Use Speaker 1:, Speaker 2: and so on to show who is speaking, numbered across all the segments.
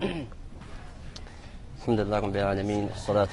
Speaker 1: الحمد لله رب العالمين،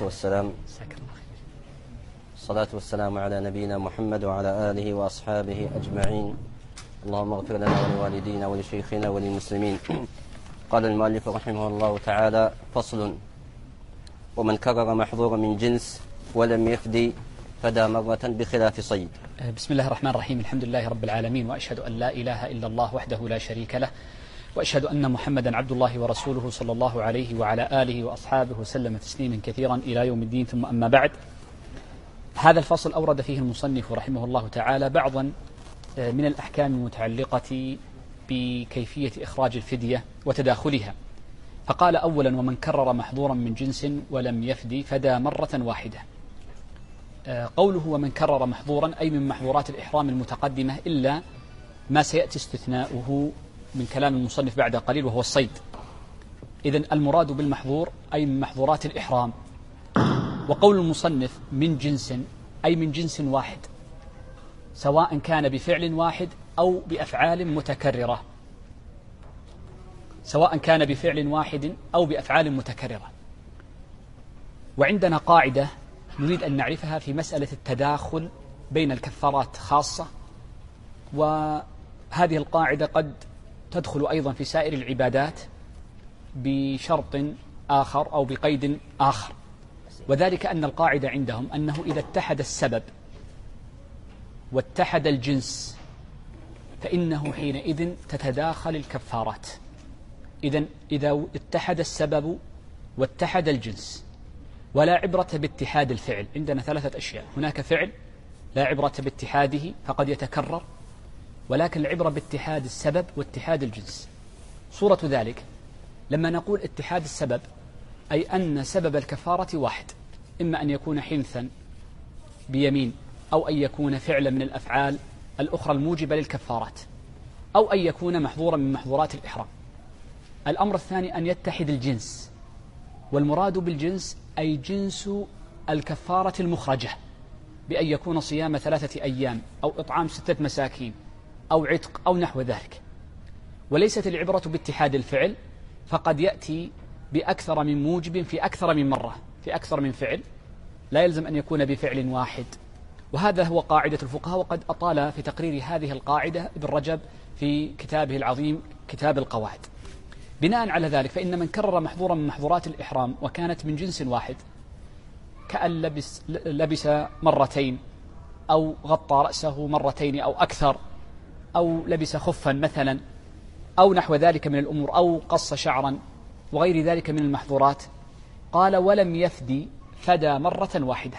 Speaker 1: الصلاة والسلام على نبينا محمد وعلى آله وأصحابه أجمعين. اللهم اغفر لنا ولوالدينا ولشيخنا وللمسلمين. قال المؤلف رحمه الله تعالى: فصل: ومن كرر محظورا من جنس ولم يفدي فدى مرة بخلاف صيد.
Speaker 2: بسم الله الرحمن الرحيم. الحمد لله رب العالمين، وأشهد أن لا إله إلا الله وحده لا شريك له، وأشهد أن محمدا عبد الله ورسوله صلى الله عليه وعلى آله وأصحابه وسلم تسليما كثيرا إلى يوم الدين. ثم أما بعد، هذا الفصل أورد فيه المصنف رحمه الله تعالى بعضا من الأحكام المتعلقة بكيفية إخراج الفدية وتداخلها. فقال: أولا: ومن كرر محظورا من جنس ولم يفدي فدى مرة واحدة. قوله ومن كرر محظورا أي من محظورات الإحرام المتقدمة، إلا ما سيأتي استثناؤه من كلام المصنف بعد قليل، وهو الصيد. إذن المراد بالمحظور أي من محظورات الإحرام. وقول المصنف من جنس أي من جنس واحد، سواء كان بفعل واحد أو بأفعال متكررة، سواء كان بفعل واحد أو بأفعال متكررة. وعندنا قاعدة نريد أن نعرفها في مسألة التداخل بين الكفارات خاصة، وهذه القاعدة قد تدخل أيضا في سائر العبادات بشرط آخر أو بقيد آخر، وذلك أن القاعدة عندهم أنه إذا اتحد السبب واتحد الجنس فإنه حينئذ تتداخل الكفارات. إذا اتحد السبب واتحد الجنس، ولا عبرة باتحاد الفعل. عندنا ثلاثة أشياء: هناك فعل لا عبرة باتحاده فقد يتكرر، ولكن العبرة باتحاد السبب واتحاد الجنس. صورة ذلك لما نقول اتحاد السبب، أي أن سبب الكفارة واحد، إما أن يكون حنثا بيمين، أو أن يكون فعلا من الأفعال الأخرى الموجبة للكفارات، أو أن يكون محظورا من محظورات الإحرام. الأمر الثاني أن يتحد الجنس، والمراد بالجنس أي جنس الكفارة المخرجة، بأن يكون صيام 3 أيام أو إطعام 6 مساكين أو عتق أو نحو ذلك. وليست العبرة باتحاد الفعل، فقد يأتي بأكثر من موجب في أكثر من مرة، في أكثر من فعل، لا يلزم أن يكون بفعل واحد. وهذا هو قاعدة الفقهاء، وقد أطال في تقرير هذه القاعدة ابن رجب في كتابه العظيم كتاب القواعد. بناء على ذلك فإن من كرر محظورا من محظورات الإحرام وكانت من جنس واحد، كأن لبس مرتين، أو غطى رأسه مرتين أو أكثر، أو لبس خفا مثلا، أو نحو ذلك من الأمور، أو قص شعرا وغير ذلك من المحظورات، قال: ولم يفدي فدى مرة واحدة،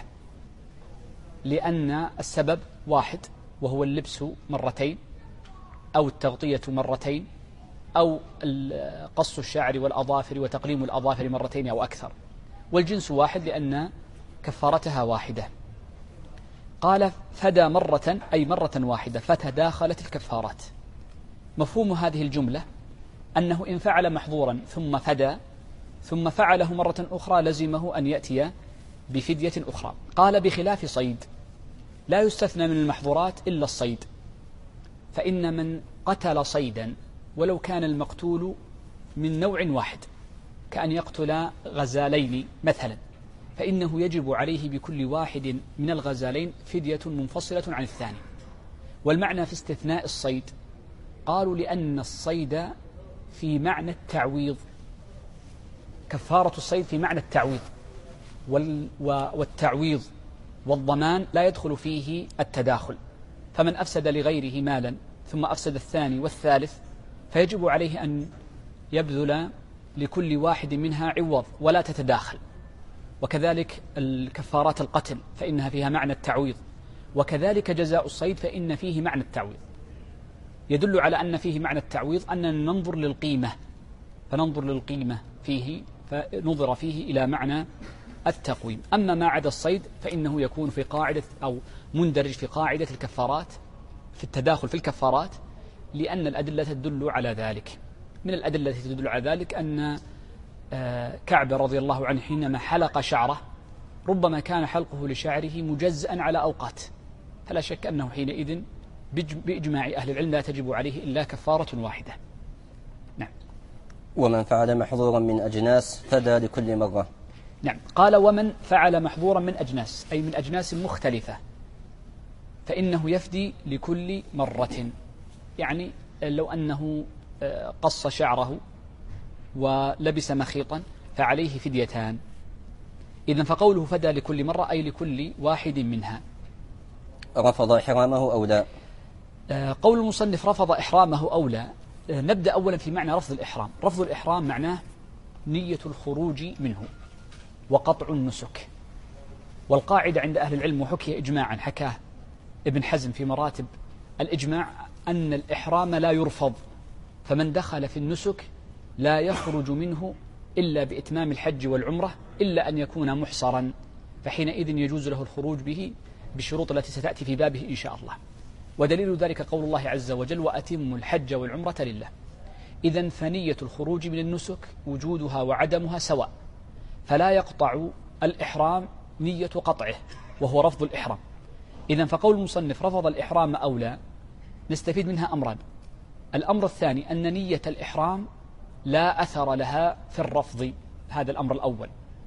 Speaker 2: لأن السبب واحد، وهو اللبس مرتين أو التغطية مرتين أو قص الشعر والأظافر وتقليم الأظافر مرتين أو أكثر، والجنس واحد لأن كفارتها واحدة. قال: فدى مرة أي مرة واحدة، فتداخلت الكفارات. مفهوم هذه الجملة أنه إن فعل محظورا ثم فدى ثم فعله مرة أخرى لزمه أن يأتي بفدية أخرى. قال: بخلاف صيد، لا يستثنى من المحظورات إلا الصيد، فإن من قتل صيدا ولو كان المقتول من نوع واحد، كأن يقتل غزالين مثلا، فإنه يجب عليه بكل واحد من الغزالين فدية منفصلة عن الثاني. والمعنى في استثناء الصيد، قالوا لأن الصيد في معنى التعويض، كفارة الصيد في معنى التعويض، والتعويض والضمان لا يدخل فيه التداخل. فمن أفسد لغيره مالا ثم أفسد الثاني والثالث، فيجب عليه أن يبذل لكل واحد منها عوض ولا تتداخل. وكذلك الكفارات القتل فإنها فيها معنى التعويض، وكذلك جزاء الصيد فإن فيه معنى التعويض. يدل على أن فيه معنى التعويض أننا ننظر للقيمة، فننظر للقيمة فيه، فنظر فيه إلى معنى التقويم. أما ما عدا الصيد فإنه يكون في قاعدة أو مندرج في قاعدة الكفارات، في التداخل في الكفارات، لأن الأدلة تدل على ذلك. من الأدلة التي تدل على ذلك أن كعب رضي الله عنه حينما حلق شعره ربما كان حلقه لشعره مجزأ على أوقات، فلا شك أنه حينئذ بإجماع أهل العلم لا تجب عليه إلا كفارة واحدة. نعم.
Speaker 1: ومن فعل محظورا من أجناس فدى لكل مرة.
Speaker 2: نعم، قال ومن فعل محظورا من أجناس، أي من أجناس مختلفة، فإنه يفدي لكل مرة. يعني لو أنه قص شعره ولبس مخيطا فعليه فديتان. إذن فقوله فدى لكل مرة أي لكل واحد منها.
Speaker 1: رفض إحرامه أو لا؟
Speaker 2: قول المصنف رفض إحرامه أو لا، نبدأ أولا في معنى رفض الإحرام. رفض الإحرام معناه نية الخروج منه وقطع النسك. والقاعدة عند أهل العلم وحكي إجماعا حكاه ابن حزم في مراتب الإجماع أن الإحرام لا يرفض، فمن دخل في النسك لا يخرج منه إلا بإتمام الحج والعمرة إلا أن يكون محصرا، فحينئذ يجوز له الخروج به بالشروط التي ستأتي في بابه إن شاء الله. ودليل ذلك قول الله عز وجل وأتموا الحج والعمرة لله. إذن فنية الخروج من النسك وجودها وعدمها سواء، فلا يقطع الإحرام نية قطعه وهو رفض الإحرام. إذن فقول المصنف رفض الإحرام أو لا نستفيد منها أمران. الأمر الثاني أن نية الإحرام لا أثر لها في الرفض، هذا الأمر الأول.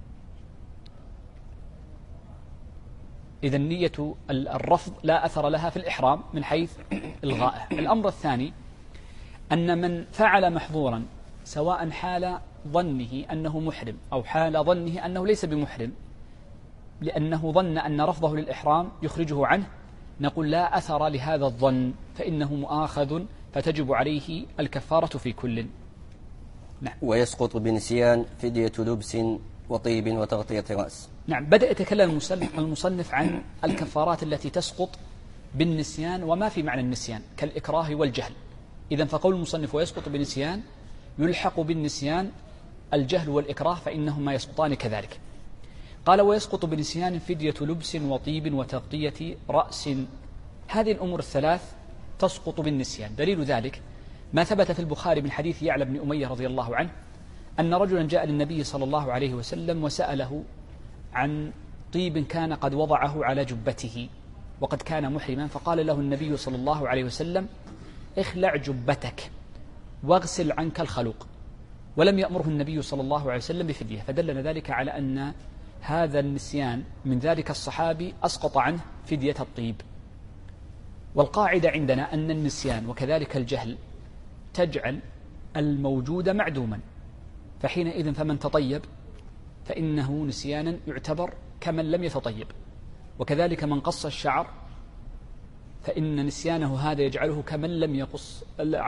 Speaker 2: إذن نية الرفض لا أثر لها في الإحرام من حيث إلغائه. الأمر الثاني أن من فعل محظورا سواء حال ظنه أنه محرم أو حال ظنه أنه ليس بمحرم لأنه ظن أن رفضه للإحرام يخرجه عنه، نقول لا أثر لهذا الظن فإنه مؤاخذ فتجب عليه الكفارة في كل.
Speaker 1: نعم. ويسقط بنسيان فدية لبس وطيب وتغطية رأس.
Speaker 2: نعم، بدأ يتكلم المصنف عن الكفارات التي تسقط بالنسيان وما في معنى النسيان كالإكراه والجهل. إذن فقول المصنف ويسقط بنسيان يلحق بالنسيان الجهل والإكراه فإنهما يسقطان كذلك. قال ويسقط بنسيان فدية لبس وطيب وتغطية رأس. هذه الأمور الثلاث تسقط بالنسيان. دليل ذلك ما ثبت في البخاري من حديث يعلى بن أمية رضي الله عنه أن رجلا جاء للنبي صلى الله عليه وسلم وسأله عن طيب كان قد وضعه على جبته وقد كان محرما، فقال له النبي صلى الله عليه وسلم اخلع جبتك واغسل عنك الخلوق، ولم يأمره النبي صلى الله عليه وسلم بفدية، فدلنا ذلك على أن هذا النسيان من ذلك الصحابي أسقط عنه فدية الطيب. والقاعدة عندنا أن النسيان وكذلك الجهل تجعل الموجود معدوما، فحينئذ فمن تطيب فإنه نسيانا يعتبر كمن لم يتطيب، وكذلك من قص الشعر فإن نسيانه هذا يجعله كمن لم يقص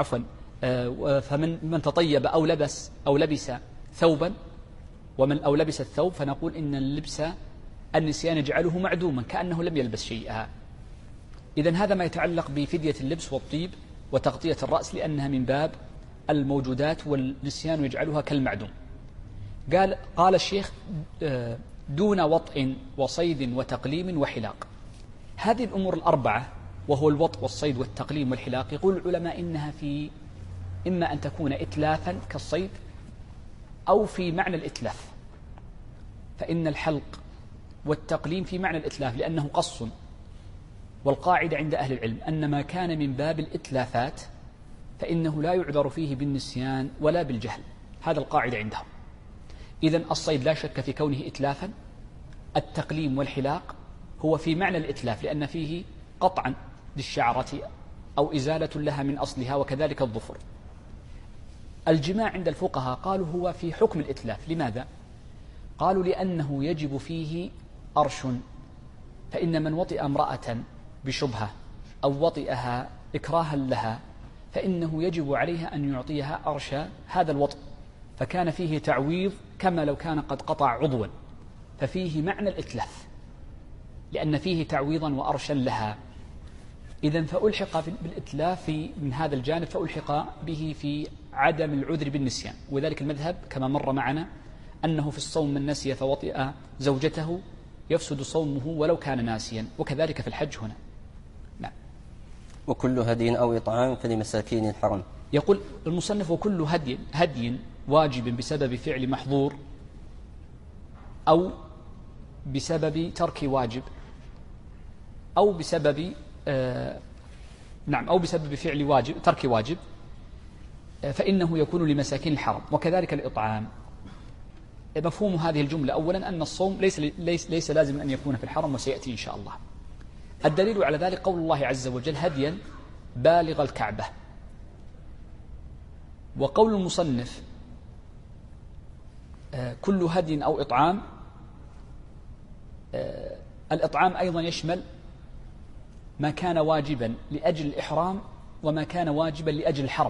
Speaker 2: فمن تطيب أو لبس ثوبا أو لبس الثوب فنقول إن اللبس النسيان يجعله معدوما كأنه لم يلبس شيئا. إذن هذا ما يتعلق بفدية اللبس والطيب وتغطية الرأس لأنها من باب الموجودات والنسيان يجعلها كالمعدوم. قال الشيخ دون وطء وصيد وتقليم وحلاق. هذه الأمور الأربعة وهو الوطء والصيد والتقليم والحلاق يقول العلماء إنها في إما أن تكون إتلافا كالصيد أو في معنى الإتلاف، فإن الحلق والتقليم في معنى الإتلاف لأنه قص، والقاعدة عند أهل العلم أن ما كان من باب الإتلافات فإنه لا يعذر فيه بالنسيان ولا بالجهل، هذا القاعدة عندهم. إذن الصيد لا شك في كونه إتلافا، التقليم والحلاق هو في معنى الإتلاف لأن فيه قطعا للشعرة أو إزالة لها من أصلها، وكذلك الظفر. الجماع عند الفقهاء قالوا هو في حكم الإتلاف. لماذا؟ قالوا لأنه يجب فيه أرش، فإن من وطئ امرأة بشبهة أو وطئها إكراها لها فإنه يجب عليها أن يعطيها أرش هذا الوطئ، فكان فيه تعويض كما لو كان قد قطع عضوا، ففيه معنى الإتلاف لأن فيه تعويضا وأرشا لها. إذن فألحق بالإتلاف من هذا الجانب فألحق به في عدم العذر بالنسيان، وذلك المذهب كما مر معنا أنه في الصوم من نسي فوطئ زوجته يفسد صومه ولو كان ناسيا، وكذلك في الحج هنا. نعم.
Speaker 1: وكل هدي أو إطعام فلمساكين الحرم.
Speaker 2: يقول المصنف وكل هدي واجب بسبب فعل محظور أو بسبب ترك واجب أو بسبب أو بسبب فعل واجب ترك واجب فإنه يكون لمساكين الحرم، وكذلك الإطعام. مفهوم هذه الجملة أولا أن الصوم ليس لازم أن يكون في الحرم، وسيأتي إن شاء الله. الدليل على ذلك قول الله عز وجل: هديا بالغ الكعبة. وقول المصنف: كل هدي أو إطعام، الإطعام أيضا يشمل ما كان واجبا لأجل الإحرام وما كان واجبا لأجل الحرم.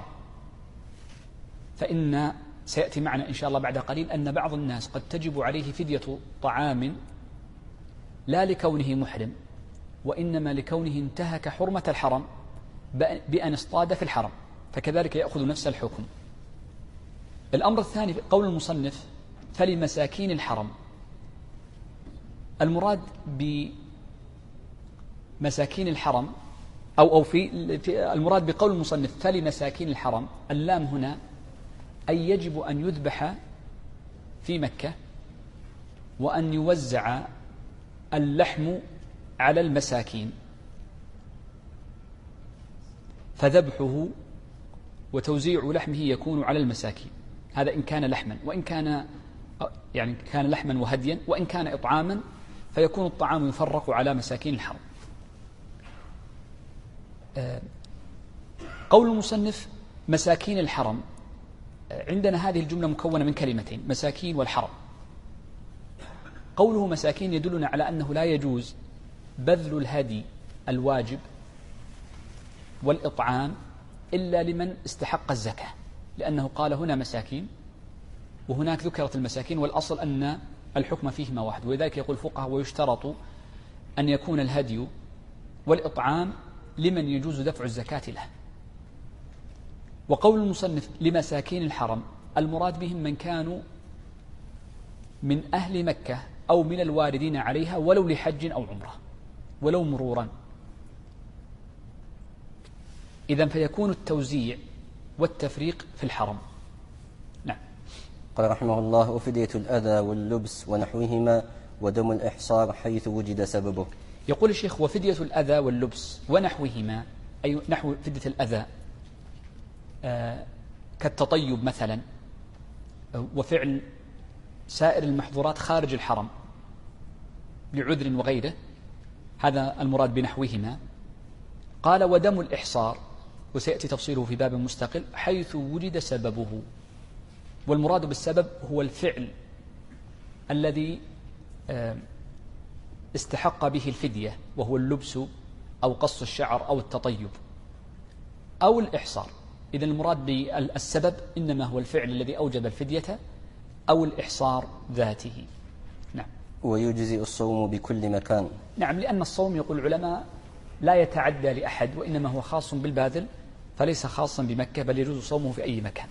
Speaker 2: فإن سيأتي معنا إن شاء الله بعد قليل أن بعض الناس قد تجب عليه فدية طعام لا لكونه محرم، وإنما لكونه انتهك حرمة الحرم بأن اصطاد في الحرم، فكذلك يأخذ نفس الحكم. الأمر الثاني قول المصنف: فلمساكين الحرم. المراد بمساكين الحرم أو في المراد بقول المصنف فلمساكين الحرم، اللام هنا أي يجب أن يذبح في مكة وأن يوزع اللحم على المساكين، فذبحه وتوزيع لحمه يكون على المساكين. هذا إن كان لحما، وإن كان كان لحما وهديا، وإن كان إطعاما فيكون الطعام يفرق على مساكين الحرم. قول المصنف مساكين الحرم، عندنا هذه الجملة مكونة من كلمتين: مساكين والحرم. قوله مساكين يدلنا على أنه لا يجوز بذل الهدي الواجب والإطعام إلا لمن استحق الزكاة، لأنه قال هنا مساكين وهناك ذكرت المساكين، والأصل أن الحكم فيهما واحد. ولذلك يقول الفقهاء: ويشترط أن يكون الهدي والإطعام لمن يجوز دفع الزكاة له. وقول المصنف لمساكين الحرم، المراد بهم من كانوا من أهل مكة أو من الواردين عليها، ولو لحج أو عمرة، ولو مرورا. إذن فيكون التوزيع والتفريق في الحرم. نعم.
Speaker 1: قال رحمه الله: وفدية الأذى واللبس ونحوهما ودم الإحصار حيث وجد سببه.
Speaker 2: يقول الشيخ: وفدية الأذى واللبس ونحوهما، أي نحو فدية الأذى كالتطيب مثلا، وفعل سائر المحظورات خارج الحرم لعذر وغيره، هذا المراد بنحوهما. قال: ودم الإحصار، وسيأتي تفصيله في باب مستقل، حيث وجد سببه. والمراد بالسبب هو الفعل الذي استحق به الفدية، وهو اللبس أو قص الشعر أو التطيب أو الإحصار. إذن المراد بالسبب إنما هو الفعل الذي أوجب الفدية أو الإحصار ذاته. نعم.
Speaker 1: ويجزئ الصوم بكل مكان.
Speaker 2: نعم، لأن الصوم يقول العلماء لا يتعدى لأحد، وإنما هو خاص بالباذل، فليس خاصا بمكة، بل يجوز صومه في أي مكان.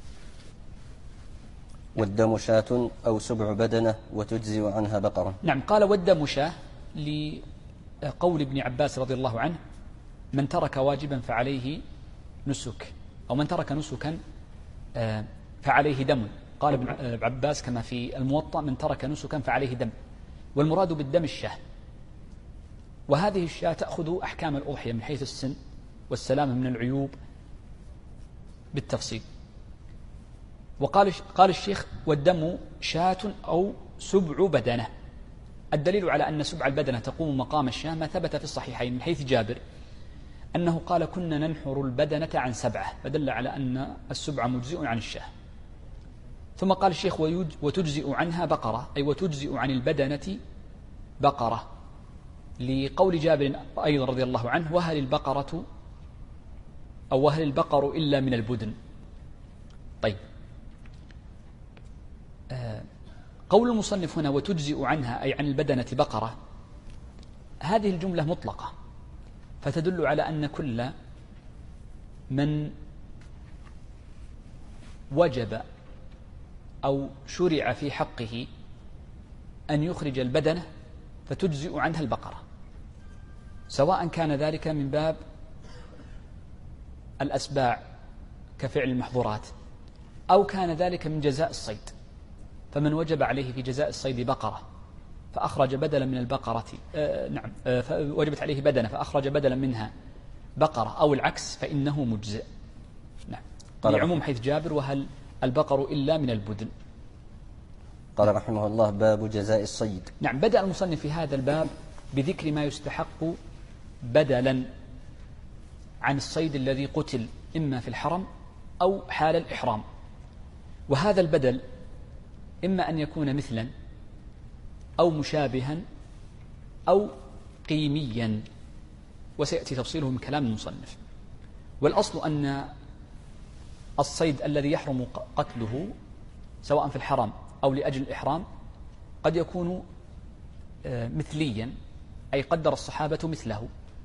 Speaker 1: والدم شاة أو سبع بدنة وتجزئ عنها بقرة.
Speaker 2: نعم. قال: والدم شاة لقول ابن عباس رضي الله عنه: من ترك واجبا فعليه نسك، أو من ترك نسكا فعليه دم. قال ابن عباس كما في الموطأ: من ترك نسكا فعليه دم. والمراد بالدم الشاة، وهذه الشاة تأخذ أحكام الأضحية من حيث السن والسلامة من العيوب بالتفصيل. قال الشيخ: والدم شاة أو سبع بدنة. الدليل على أن سبع البدنة تقوم مقام الشاة ما ثبت في الصحيحين من حيث جابر أنه قال: كنا ننحر البدنة عن 7، فدل على أن السبع مجزئ عن الشاة. ثم قال الشيخ: وتجزئ عنها بقرة، أي وتجزئ عن البدنة بقرة، لقول جابر أيضا رضي الله عنه: وهل البقرة أو وهل البقر إلا من البدن. طيب، قول المصنف هنا وتجزئ عنها أي عن البدنة بقرة، هذه الجملة مطلقة، فتدل على أن كل من وجب أو شرع في حقه أن يخرج البدنة فتجزئ عنها البقرة، سواء كان ذلك من باب الأسباع كفعل المحظورات، أو كان ذلك من جزاء الصيد. فمن وجب عليه في جزاء الصيد بقرة فأخرج بدلا من البقرة وجبت عليه بدنة فأخرج بدلا منها بقرة، أو العكس، فإنه مجزئ. نعم. لعموم حيث جابر وهل البقر إلا من البدن.
Speaker 1: قال رحمه الله: باب جزاء الصيد.
Speaker 2: نعم، بدأ المصنف في هذا الباب بذكر ما يستحق بدلا عن الصيد الذي قتل إما في الحرم أو حال الإحرام. وهذا البدل إما أن يكون مثلا أو مشابها أو قيميا، وسيأتي تفصيله من كلام المصنف. والأصل أن الصيد الذي يحرم قتله سواء في الحرم أو لأجل الإحرام قد يكون مثليا، أي قدر الصحابة مثله،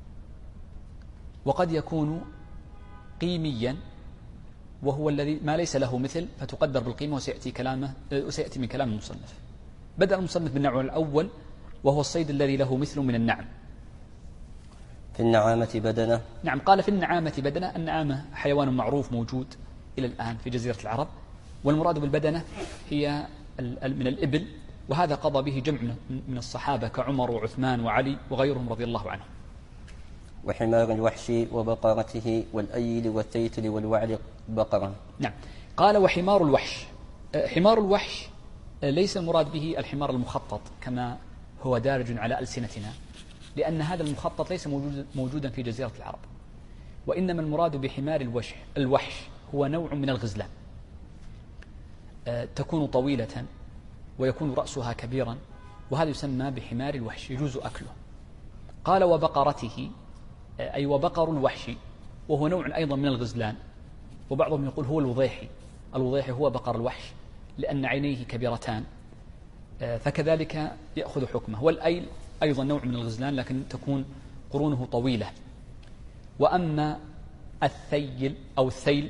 Speaker 2: وقد يكون قيميا وهو الذي ما ليس له مثل فتقدر بالقيمة، وسيأتي من كلام المصنف. بدأ المصنف بالنوع الأول وهو الصيد الذي له مثل من النعم.
Speaker 1: في النعامة بدنة.
Speaker 2: نعم، قال في النعامة بدنة. النعامة حيوان معروف موجود إلى الآن في جزيرة العرب، والمراد بالبدنة هي من الإبل، وهذا قضى به جمع من الصحابة كعمر وعثمان وعلي وغيرهم رضي الله عنهم.
Speaker 1: وحمار الوحش وبقرته والأيل والثيتل والوعل بقرة.
Speaker 2: نعم، قال وحمار الوحش. حمار الوحش ليس المراد به الحمار المخطط كما هو دارج على ألسنتنا، لأن هذا المخطط ليس موجودا في جزيرة العرب، وإنما المراد بحمار الوحش هو نوع من الغزلان، تكون طويلة ويكون رأسها كبيرا، وهذا يسمى بحمار الوحش يجوز أكله. قال وبقرته، أي وبقر الوحش، وهو نوع أيضا من الغزلان، وبعضهم يقول هو الوضيحي. الوضيحي هو بقر الوحش لأن عينيه كبيرتان، فكذلك يأخذ حكمه. والأيل أيضا نوع من الغزلان لكن تكون قرونه طويلة. وأما الثيل أو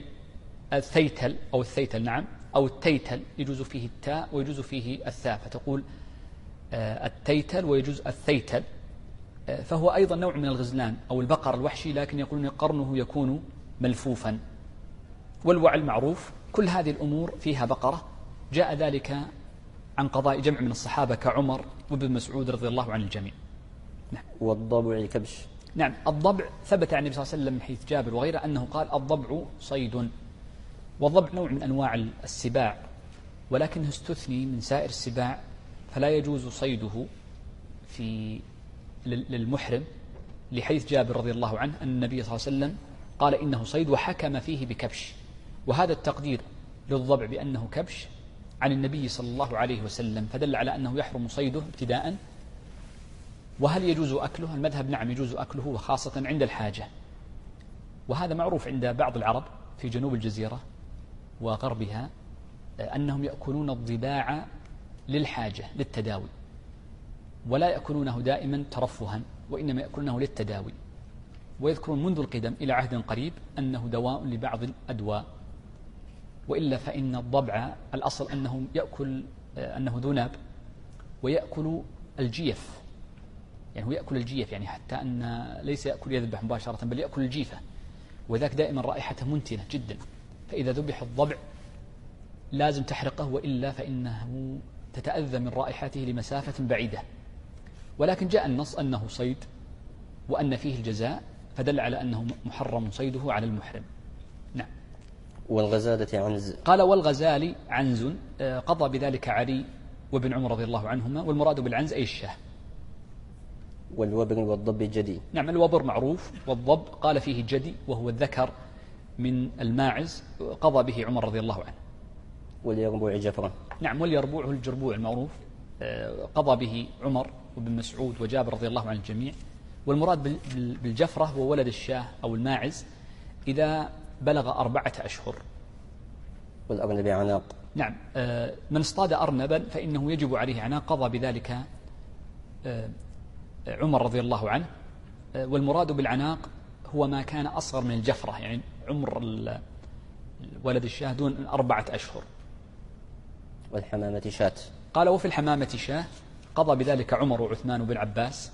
Speaker 2: الثيتل نعم، أو التيتل يجوز فيه التاء ويجوز فيه الثاء، فتقول التيتل ويجوز الثيتل، فهو أيضا نوع من الغزلان أو البقر الوحشي، لكن يقولون قرنه يكون ملفوفا. والوعل معروف. كل هذه الأمور فيها بقرة، جاء ذلك عن قضاء جمع من الصحابة كعمر وابن مسعود رضي الله عن الجميع.
Speaker 1: نعم. والضبع كبش.
Speaker 2: نعم، الضبع ثبت عن النبي صلى الله عليه وسلم من حيث جابر وغيره أنه قال الضبع صيد. والضبع نوع من أنواع السباع، ولكنه استثني من سائر السباع، فلا يجوز صيده للمحرم، لحيث جابر رضي الله عنه أن النبي صلى الله عليه وسلم قال إنه صيد وحكم فيه بكبش. وهذا التقدير للضبع بأنه كبش عن النبي صلى الله عليه وسلم، فدل على أنه يحرم صيده ابتداء. وهل يجوز أكله؟ المذهب نعم يجوز أكله، وخاصة عند الحاجة، وهذا معروف عند بعض العرب في جنوب الجزيرة وغربها أنهم يأكلون الضباع للحاجة للتداوي، ولا يأكلونه دائما ترفها، وإنما يأكلونه للتداوي. ويذكرون منذ القدم إلى عهد قريب أنه دواء لبعض الأدواء، وإلا فإن الضبع الأصل أنه يأكل أنه ذناب ويأكل الجيف، يعني هو يأكل الجيف، يعني حتى أن ليس يأكل يذبح مباشرة بل يأكل الجيفة، وذاك دائما رائحته منتنة جدا، فإذا ذبح الضبع لازم تحرقه، وإلا فإنه تتأذى من رائحته لمسافة بعيدة. ولكن جاء النص أنه صيد وأن فيه الجزاء، فدل على أنه محرم صيده على المحرم. نعم.
Speaker 1: والغزالة عنز.
Speaker 2: قال والغزال عنز، قضى بذلك علي وابن عمر رضي الله عنهما، والمراد بالعنز أي الشاه.
Speaker 1: والوبر والضب جدي.
Speaker 2: نعم، الوبر معروف، والضب قال فيه جدي وهو الذكر من الماعز، قضى به عمر رضي الله عنه.
Speaker 1: واليربوع جفرة.
Speaker 2: نعم، واليربوع هو الجربوع المعروف، قضى به عمر وابن مسعود وجابر رضي الله عن الجميع. والمراد بالجفرة هو ولد الشاه أو الماعز إذا بلغ 4 أشهر.
Speaker 1: والأرنب عناق.
Speaker 2: نعم، من اصطاد أرنبا فإنه يجب عليه عناق، قضى بذلك عمر رضي الله عنه. والمراد بالعناق هو ما كان أصغر من الجفرة، يعني عمر ولد الشاه دون 4 أشهر.
Speaker 1: والحمامة شاة.
Speaker 2: قال وفي الحمامة شاه، قضى بذلك عمر وعثمان وابن عباس.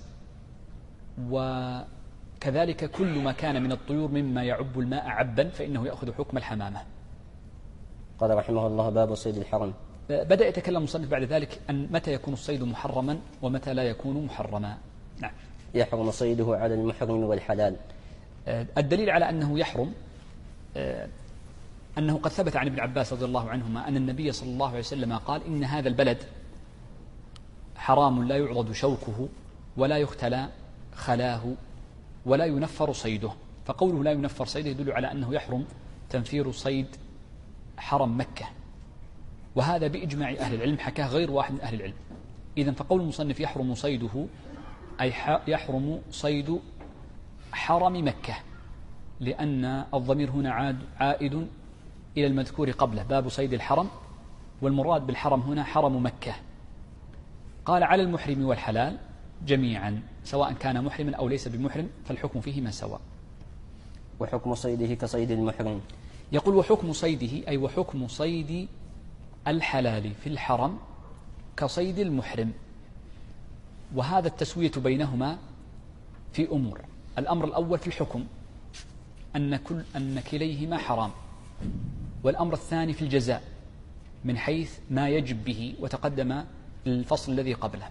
Speaker 2: وكذلك كل ما كان من الطيور مما يعب الماء عبا فإنه يأخذ حكم الحمامة.
Speaker 1: قال رحمه الله باب صيد الحرم.
Speaker 2: بدأ يتكلم المصنف بعد ذلك أن متى يكون الصيد محرما ومتى لا يكون محرما. نعم.
Speaker 1: يحرم صيده على المحرم والحلال.
Speaker 2: الدليل على أنه يحرم أنه قد ثبت عن ابن عباس رضي الله عنهما أن النبي صلى الله عليه وسلم قال إن هذا البلد حرام لا يعضد شوكه ولا يختلى خلاه ولا ينفر صيده. فقوله لا ينفر صيده يدل على أنه يحرم تنفير صيد حرم مكة، وهذا بإجماع أهل العلم، حكاه غير واحد من أهل العلم. إذن فقول المصنف يحرم صيده أي يحرم صيد حرم مكة، لأن الضمير هنا عائد إلى المذكور قبله باب صيد الحرم، والمراد بالحرم هنا حرم مكة. قال على المحرم والحلال جميعا سواء كان محرما أو ليس بمحرم فالحكم فيهما سواء.
Speaker 1: وحكم صيده كصيد المحرم.
Speaker 2: يقول وحكم صيده أي وحكم صيد الحلال في الحرم كصيد المحرم. وهذا التسوية بينهما في أمور. الأمر الأول في الحكم أن كليهما حرام، والأمر الثاني في الجزاء من حيث ما يجب به، وتقدم الفصل الذي قبله،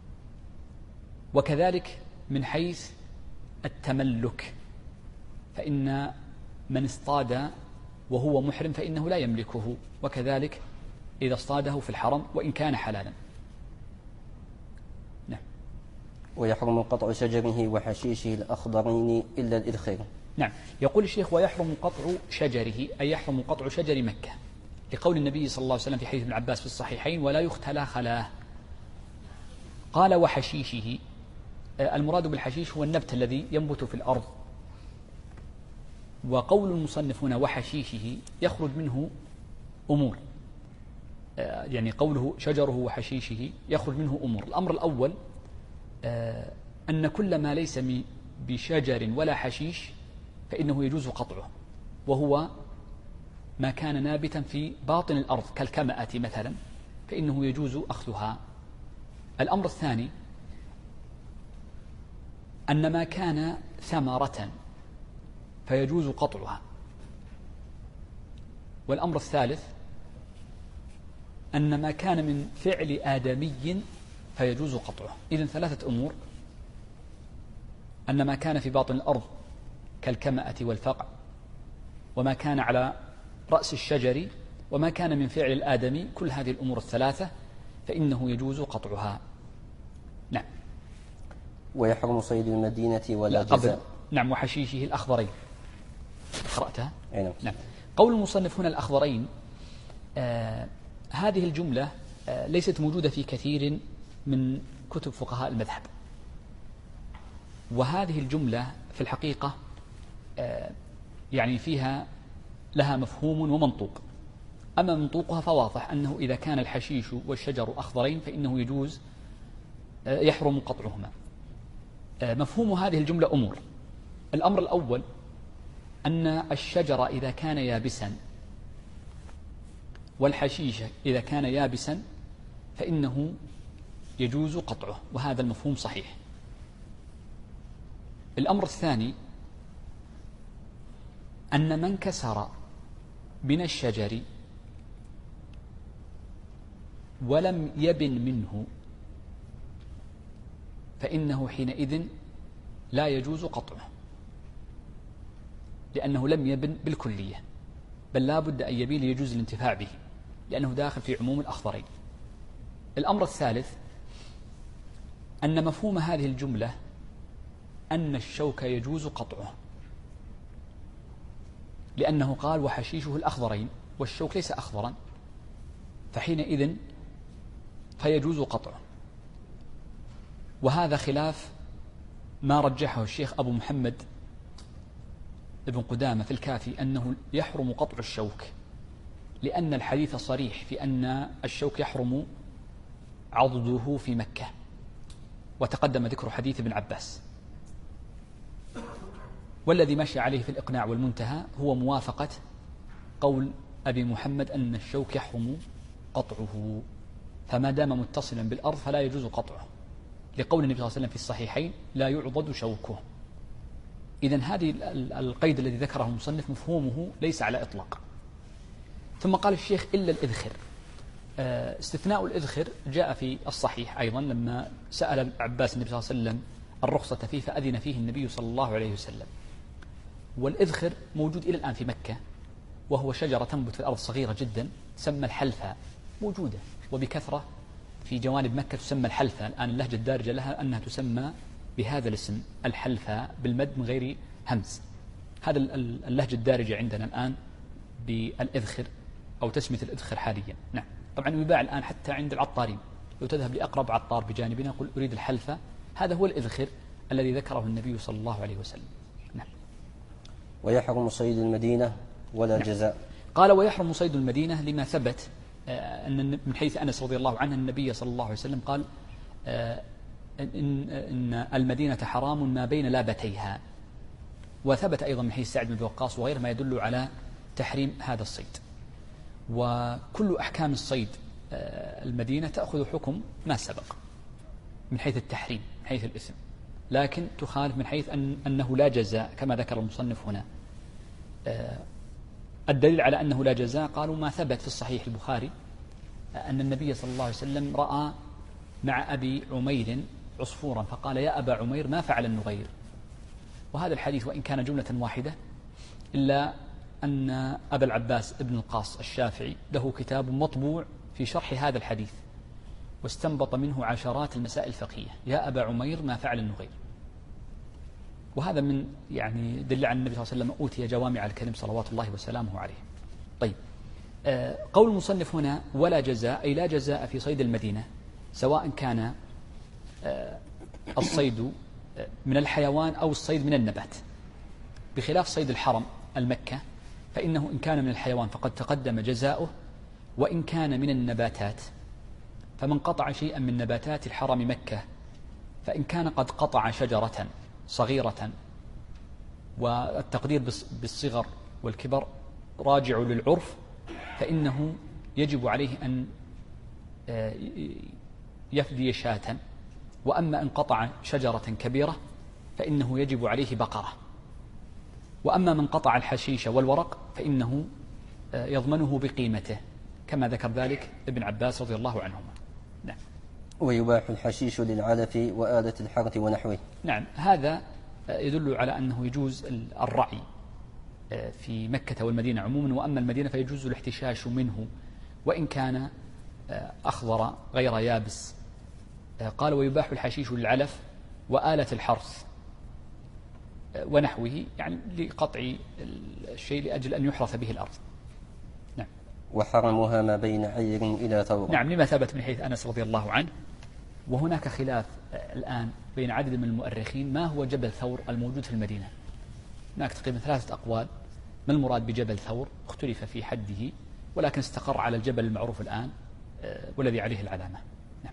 Speaker 2: وكذلك من حيث التملك، فإن من اصطاد وهو محرم فإنه لا يملكه، وكذلك إذا اصطاده في الحرم وإن كان حلالا. نعم.
Speaker 1: ويحرم قطع شجره وحشيشه الأخضرين إلا الإذخر.
Speaker 2: نعم. يقول الشيخ ويحرم قطع شجره أي يحرم قطع شجر مكة، لقول النبي صلى الله عليه وسلم في حديث ابن عباس في الصحيحين ولا يختلى خلاه. قال وحشيشه، المراد بالحشيش هو النبت الذي ينبت في الأرض. وقول المصنف هنا وحشيشه يخرج منه أمور، يعني قوله شجره وحشيشه يخرج منه أمور. الأمر الأول أن كل ما ليس بشجر ولا حشيش فإنه يجوز قطعه، وهو ما كان نابتا في باطن الأرض كالكمأة مثلا فإنه يجوز أخذها. الأمر الثاني أن ما كان ثمرة فيجوز قطعها. والأمر الثالث أن ما كان من فعل آدمي فيجوز قطعه. إذن ثلاثة أمور: أن ما كان في باطن الأرض كالكمأة والفقع، وما كان على رأس الشجر، وما كان من فعل الآدمي، كل هذه الأمور الثلاثة فإنه يجوز قطعها. نعم.
Speaker 1: ويحرم صيد المدينة ولا جزاء.
Speaker 2: نعم. وحشيشه الأخضرين قرأتها؟
Speaker 1: نعم.
Speaker 2: قول المصنف هنا الأخضرين، هذه الجملة ليست موجودة في كثير من كتب فقهاء المذهب، وهذه الجملة في الحقيقة يعني فيها لها مفهوم ومنطوق. أما منطوقها فواضح أنه إذا كان الحشيش والشجر أخضرين فإنه يجوز يحرم قطعهما. مفهوم هذه الجملة أمور. الأمر الأول أن الشجر إذا كان يابسا والحشيش إذا كان يابسا فإنه يجوز قطعه، وهذا المفهوم صحيح. الأمر الثاني أن من كسر من الشجر ولم يبن منه فإنه حينئذ لا يجوز قطعه، لأنه لم يبن بالكلية، بل لا بد أن يبين ليجوز الانتفاع به، لأنه داخل في عموم الأخضرين. الأمر الثالث أن مفهوم هذه الجملة أن الشوك يجوز قطعه، لأنه قال وحشيشه الأخضرين والشوك ليس أخضرا، فحينئذ فيجوز قطعه. وهذا خلاف ما رجحه الشيخ أبو محمد ابن قدامة في الكافي أنه يحرم قطع الشوك، لأن الحديث صريح في أن الشوك يحرم عضده في مكة، وتقدم ذكر حديث ابن عباس. والذي مشي عليه في الإقناع والمنتهى هو موافقة قول أبي محمد أن الشوك يحرم قطعه، فما دام متصلا بالأرض فلا يجوز قطعه، لقول النبي صلى الله عليه وسلم في الصحيحين لا يعضد شوكه. إذن هذه القيد الذي ذكره المصنف مفهومه ليس على إطلاق. ثم قال الشيخ إلا الإذخر. استثناء الإذخر جاء في الصحيح أيضا لما سأل عباس النبي صلى الله عليه وسلم الرخصة فيه فأذن فيه النبي صلى الله عليه وسلم. والإذخر موجود إلى الآن في مكة، وهو شجرة تنبت في الأرض صغيرة جدا تسمى الحلفاء، موجودة وبكثرة في جوانب مكة تسمى الحلفاء. الآن اللهجة الدارجة لها أنها تسمى بهذا الاسم الحلفاء بالمد من غير همز. هذا اللهجة الدارجة عندنا الآن بالإذخر أو تسمية الإذخر حاليا. نعم، طبعا يباع الآن حتى عند العطارين، لو تذهب لأقرب عطار بجانبنا قل أريد الحلفاء، هذا هو الإذخر الذي ذكره النبي صلى الله عليه وسلم. نعم.
Speaker 1: ويحرم صيد المدينة ولا
Speaker 2: نعم.
Speaker 1: جزاء.
Speaker 2: قال ويحرم صيد المدينة لما ثبت أن من حيث أنس رضي الله عنه النبي صلى الله عليه وسلم قال إن المدينة حرام ما بين لابتيها، وثبت أيضا من حيث سعد بن وقاص وغيره ما يدل على تحريم هذا الصيد. وكل أحكام الصيد المدينة تأخذ حكم ما سبق من حيث التحريم من حيث الإثم، لكن تخالف من حيث أنه لا جزاء كما ذكر المصنف هنا. الدليل على أنه لا جزاء قالوا ما ثبت في الصحيح البخاري أن النبي صلى الله عليه وسلم رأى مع أبي عمير عصفورا فقال يا أبا عمير ما فعل النغير. وهذا الحديث وإن كان جملة واحدة إلا أن أبا العباس ابن القاص الشافعي له كتاب مطبوع في شرح هذا الحديث واستنبط منه عشرات المسائل الفقهية. يا أبا عمير ما فعل النغير، وهذا من يعني دل على النبي صلى الله عليه وسلم أوتي جوامع الكلم صلوات الله وسلامه عليه. طيب، قول المصنف هنا ولا جزاء أي لا جزاء في صيد المدينة، سواء كان الصيد من الحيوان أو الصيد من النبات، بخلاف صيد الحرم المكة فإنه إن كان من الحيوان فقد تقدم جزاؤه، وإن كان من النباتات فمن قطع شيئا من نباتات الحرم مكة فإن كان قد قطع شجرة صغيرة، والتقدير بالصغر والكبر راجع للعرف، فإنه يجب عليه أن يفدي شاة. وأما إن قطع شجرة كبيرة فإنه يجب عليه بقرة. وأما من قطع الحشيش والورق فإنه يضمنه بقيمته كما ذكر ذلك ابن عباس رضي الله عنهما. نعم.
Speaker 1: ويباح الحشيش للعلف وآلة الحرث ونحوه.
Speaker 2: نعم، هذا يدل على أنه يجوز الرعي في مكة والمدينة عموما، وأما المدينة فيجوز الاحتشاش منه وإن كان أخضر غير يابس. قال ويباح الحشيش للعلف وآلة الحرث ونحوه، يعني لقطع الشيء لأجل أن يحرث به الأرض. نعم.
Speaker 1: وحرمها ما بين عير إلى ثور.
Speaker 2: نعم، لما ثبت من حيث أنس رضي الله عنه. وهناك خلاف الآن بين عدد من المؤرخين ما هو جبل ثور الموجود في المدينة. هناك تقريبا 3 أقوال ما المراد بجبل ثور، اختلف في حده، ولكن استقر على الجبل المعروف الآن والذي عليه العلامة. نعم.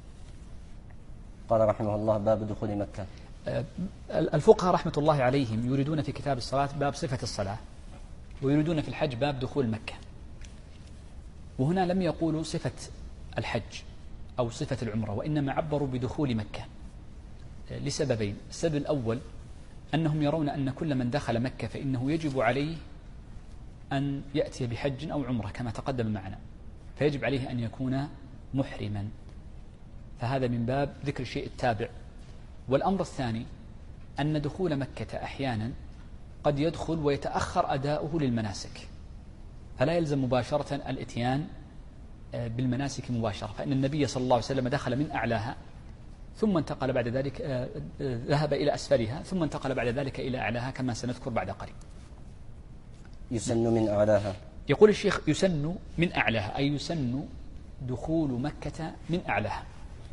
Speaker 1: قال رحمه الله باب دخول مكة.
Speaker 2: الفقهاء رحمة الله عليهم يريدون في كتاب الصلاة باب صفة الصلاة، ويريدون في الحج باب دخول مكة. وهنا لم يقولوا صفة الحج أو صفة العمرة، وإنما عبروا بدخول مكة لسببين. السبب الأول أنهم يرون أن كل من دخل مكة فإنه يجب عليه أن يأتي بحج أو عمرة كما تقدم معنا، فيجب عليه أن يكون محرما، فهذا من باب ذكر الشيء التابع. والأمر الثاني أن دخول مكة أحيانا قد يدخل ويتأخر أداؤه للمناسك، فلا يلزم مباشرة الإتيان بالمناسك مباشرة، فإن النبي صلى الله عليه وسلم دخل من أعلاها ثم انتقل بعد ذلك ذهب إلى أسفلها ثم انتقل بعد ذلك إلى أعلاها كما سنذكر بعد قليل.
Speaker 1: يسن من أعلاها.
Speaker 2: يقول الشيخ يسن من أعلاها أي يسن دخول مكة من أعلاها،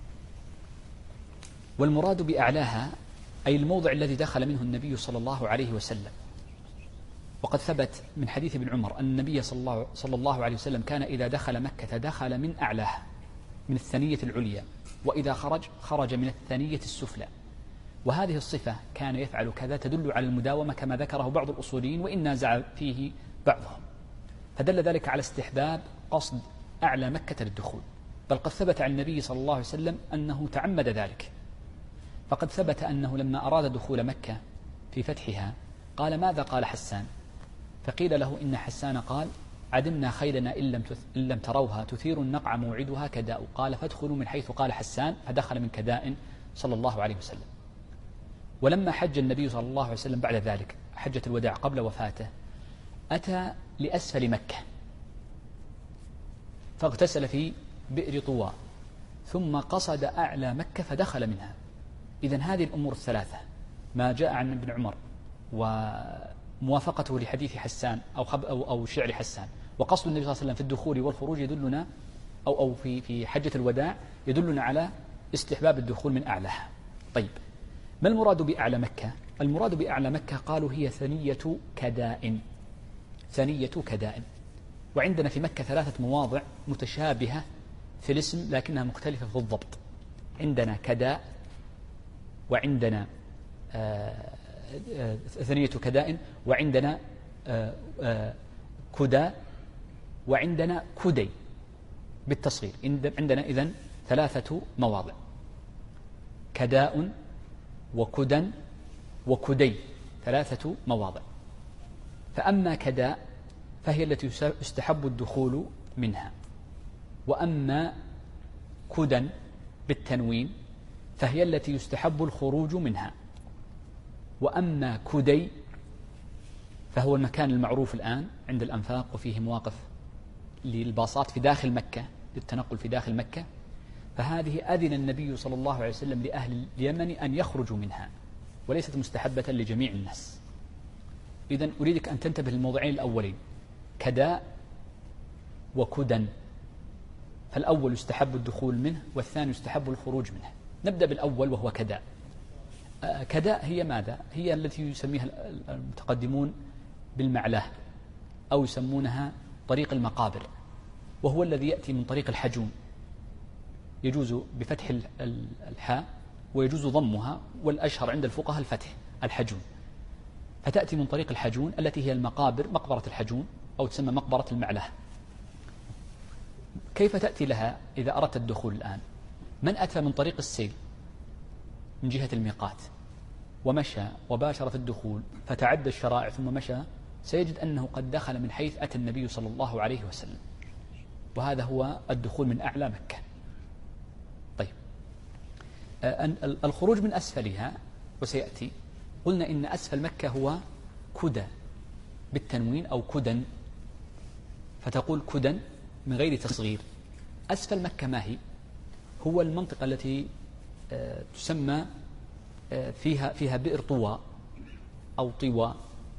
Speaker 2: والمراد بأعلاها أي الموضع الذي دخل منه النبي صلى الله عليه وسلم. وقد ثبت من حديث ابن عمر أن النبي صلى الله عليه وسلم كان إذا دخل مكة دخل من أعلاها من الثنية العليا، وإذا خرج من الثنية السفلى. وهذه الصفة كان يفعل كذا تدل على المداومة كما ذكره بعض الأصوليين وإن نازع فيه بعضهم، فدل ذلك على استحباب قصد أعلى مكة للدخول، بل قد ثبت عن النبي صلى الله عليه وسلم أنه تعمد ذلك. فقد ثبت أنه لما أراد دخول مكة في فتحها قال ماذا قال حسان؟ فقيل له إن حسان قال عدمنا خيلنا إن لم تروها تثير النقع موعدها كداء، قال فادخلوا من حيث قال حسان، فدخل من كداء صلى الله عليه وسلم. ولما حج النبي صلى الله عليه وسلم بعد ذلك حجة الوداع قبل وفاته أتى لأسفل مكة فاغتسل في بئر طوى ثم قصد أعلى مكة فدخل منها. إذن هذه الأمور الثلاثة، ما جاء عن ابن عمر وموافقته لحديث حسان أو شعر حسان، وقصد النبي صلى الله عليه وسلم في الدخول والخروج يدلنا أو في حجة الوداع يدلنا على استحباب الدخول من أعلاها. طيب، ما المراد بأعلى مكة؟ المراد بأعلى مكة قالوا هي ثنية كداء. ثنية كداء. وعندنا في مكة 3 مواضع متشابهة في الاسم لكنها مختلفة في الضبط. عندنا كداء، وعندنا ثنية كداء، وعندنا كدا، وعندنا كدي بالتصغير. عندنا إذن 3 مواضع: كداء وكدا وكدي، 3 مواضع. فأما كداء فهي التي يستحب الدخول منها، وأما كدا بالتنوين فهي التي يستحب الخروج منها، وأما كدي فهو المكان المعروف الآن عند الأنفاق وفيه مواقف للباصات في داخل مكة للتنقل في داخل مكة، فهذه أذن النبي صلى الله عليه وسلم لأهل اليمن أن يخرجوا منها، وليست مستحبة لجميع الناس. إذن أريدك أن تنتبه للموضوعين الأولين: كداء وكدا. فالأول يستحب الدخول منه، والثاني يستحب الخروج منه. نبدأ بالأول وهو كداء. كداء هي ماذا؟ هي التي يسميها المتقدمون بالمعلاه، أو يسمونها طريق المقابر، وهو الذي يأتي من طريق الحجون، يجوز بفتح الحاء ويجوز ضمها، والأشهر عند الفقهاء الفتح، الحجون. فتأتي من طريق الحجون التي هي المقابر، مقبرة الحجون أو تسمى مقبرة المعلاه. كيف تأتي لها إذا أردت الدخول الآن؟ من أتى من طريق السيل من جهة الميقات ومشى وباشر في الدخول فتعدى الشرائع ثم مشى، سيجد أنه قد دخل من حيث أتى النبي صلى الله عليه وسلم، وهذا هو الدخول من أعلى مكة. طيب، الخروج من أسفلها وسيأتي. قلنا إن أسفل مكة هو كدا بالتنوين أو كدا، فتقول كدا من غير تصغير. أسفل مكة ما هي؟ هو المنطقة التي تسمى فيها بئر طوى أو طوى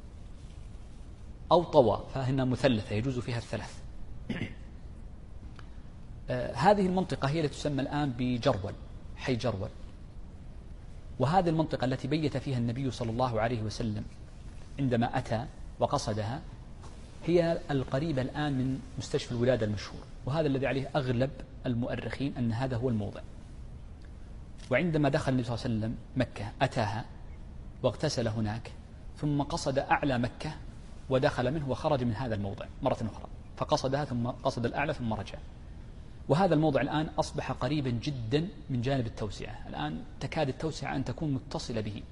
Speaker 2: أو طوى، فهنا مثلثة يجوز فيها الثلاث. هذه المنطقة هي التي تسمى الآن بجرول، حي جرول. وهذه المنطقة التي بيت فيها النبي صلى الله عليه وسلم عندما أتى وقصدها هي القريبة الآن من مستشفى الولادة المشهور، وهذا الذي عليه أغلب المؤرخين أن هذا هو الموضع. وعندما دخل النبي صلى الله عليه وسلم مكة أتاها واغتسل هناك، ثم قصد أعلى مكة ودخل منه وخرج من هذا الموضع مرة أخرى، فقصدها ثم قصد الأعلى ثم رجع. وهذا الموضع الآن أصبح قريبا جدا من جانب التوسعة. الآن تكاد التوسعة أن تكون متصلة به،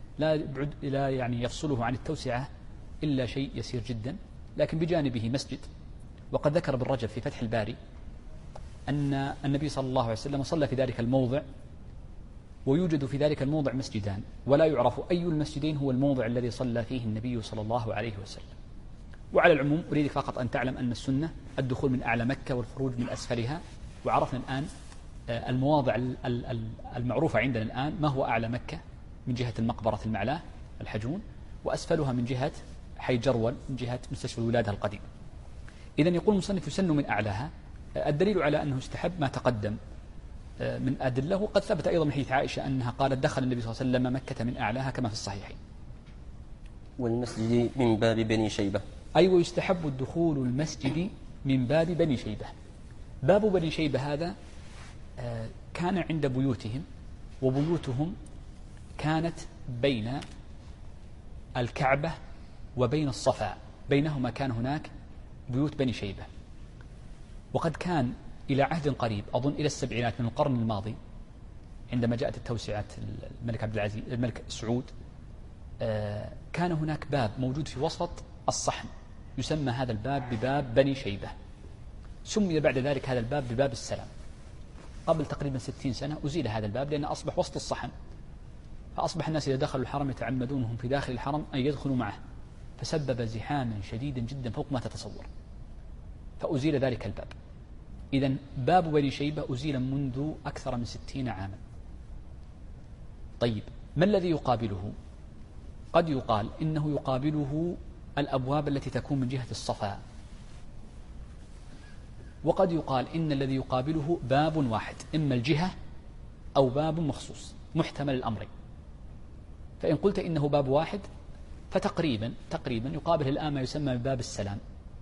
Speaker 2: لا يعني يفصله عن التوسعة إلا شيء يسير جدا، لكن بجانبه مسجد. وقد ذكر ابن رجب في فتح الباري أن النبي صلى الله عليه وسلم صلى في ذلك الموضع، ويوجد في ذلك الموضع مسجدان، ولا يعرف أي المسجدين هو الموضع الذي صلى فيه النبي صلى الله عليه وسلم. وعلى العموم أريدك فقط أن تعلم أن السنة الدخول من أعلى مكة والخروج من أسفلها. وعرفنا الآن المواضع المعروفة عندنا الآن، ما هو أعلى مكة من جهة المقبرة المعلاه الحجون، وأسفلها من جهة حي جرول من جهة مستشفى الولادة القديم. إذن يقول المصنف يسن من أعلاها. الدليل على أنه استحب ما تقدم من أدلة، وقد ثبت أيضا من حديث عائشة أنها قالت دخل النبي صلى الله عليه وسلم مكة من أعلاها كما في الصحيحين.
Speaker 1: والمسجد من باب بني شيبة.
Speaker 2: أيوة، يستحب الدخول المسجد من باب بني شيبة. باب بني شيبة هذا كان عند بيوتهم، وبيوتهم كانت بين الكعبة وبين الصفا، بينهما كان هناك بيوت بني شيبة. وقد كان إلى عهد قريب، أظن إلى السبعينات من القرن الماضي، عندما جاءت التوسعة الملك عبد العزيز الملك سعود، كان هناك باب موجود في وسط الصحن يسمى هذا الباب بباب بني شيبة. سمي بعد ذلك هذا الباب بباب السلام. قبل تقريبا 60 سنة أزيل هذا الباب لأنه أصبح وسط الصحن، فأصبح الناس إذا دخلوا الحرم يتعمدون وهم في داخل الحرم أن يدخلوا معه، فسبب زحاما شديدا جدا فوق ما تتصور، فأزيل ذلك الباب. إذن باب بني شيبة أزيل منذ أكثر من 60 عاما. طيب، ما الذي يقابله؟ قد يقال إنه يقابله الأبواب التي تكون من جهة الصفا، وقد يقال إن الذي يقابله باب واحد، إما الجهة أو باب مخصوص، محتمل الأمرين. فإن قلت إنه باب واحد فتقريبا يقابل الآن ما يسمى بباب السلام.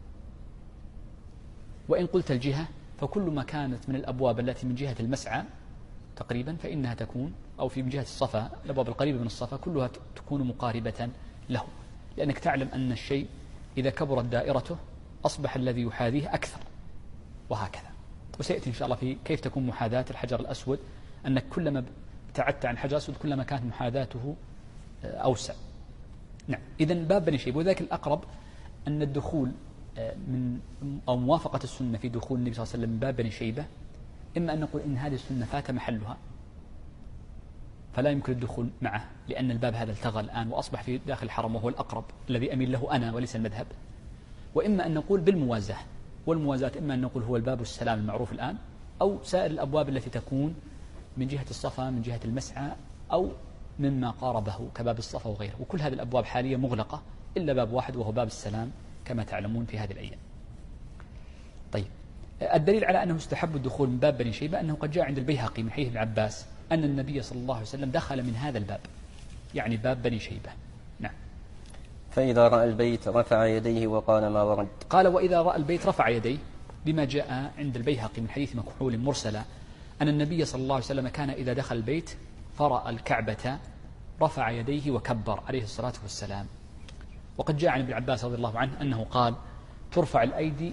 Speaker 2: وإن قلت الجهة فكل ما كانت من الأبواب التي من جهة المسعى تقريبا فإنها تكون، أو في من جهة الصفا الأبواب القريبة من الصفا كلها تكون مقاربة له، لأنك تعلم أن الشيء إذا كبرت دائرته أصبح الذي يحاذيه أكثر، وهكذا. وسيأتي إن شاء الله في كيف تكون محاذاة الحجر الأسود، أنك كلما ابتعدت عن الحجر الأسود كلما كانت محاذاته أوسع. نعم، إذن باب بني شيبة. وذلك الأقرب أن الدخول من أو موافقة السنة في دخول النبي صلى الله عليه وسلم من باب بني شيبة، إما أن نقول إن هذه السنة فات محلها فلا يمكن الدخول معه، لأن الباب هذا التغى الآن وأصبح في داخل الحرم، وهو الأقرب الذي أميل له أنا وليس المذهب. وإما أن نقول بالموازاة، والموازاة إما أن نقول هو الباب السلام المعروف الآن، أو سائر الأبواب التي تكون من جهة الصفا من جهة المسعى أو مما قاربه كباب الصفا وغيره. وكل هذه الأبواب حاليا مغلقة إلا باب واحد وهو باب السلام كما تعلمون في هذه الأيام. طيب، الدليل على أنه استحب الدخول من باب بني شيبة أنه قد جاء عند البيهقي من حديث ابن عباس أن النبي صلى الله عليه وسلم دخل من هذا الباب، يعني باب بني شيبة. نعم.
Speaker 1: فإذا رأى البيت رفع يديه وقال ما ورد.
Speaker 2: قال وإذا رأى البيت رفع يديه، بما جاء عند البيهقي من حديث مكحول مرسلة أن النبي صلى الله عليه وسلم كان إذا دخل البيت فرأى الكعبة رفع يديه وكبر عليه الصلاة والسلام. وقد جاء عن ابن عباس رضي الله عنه أنه قال ترفع الأيدي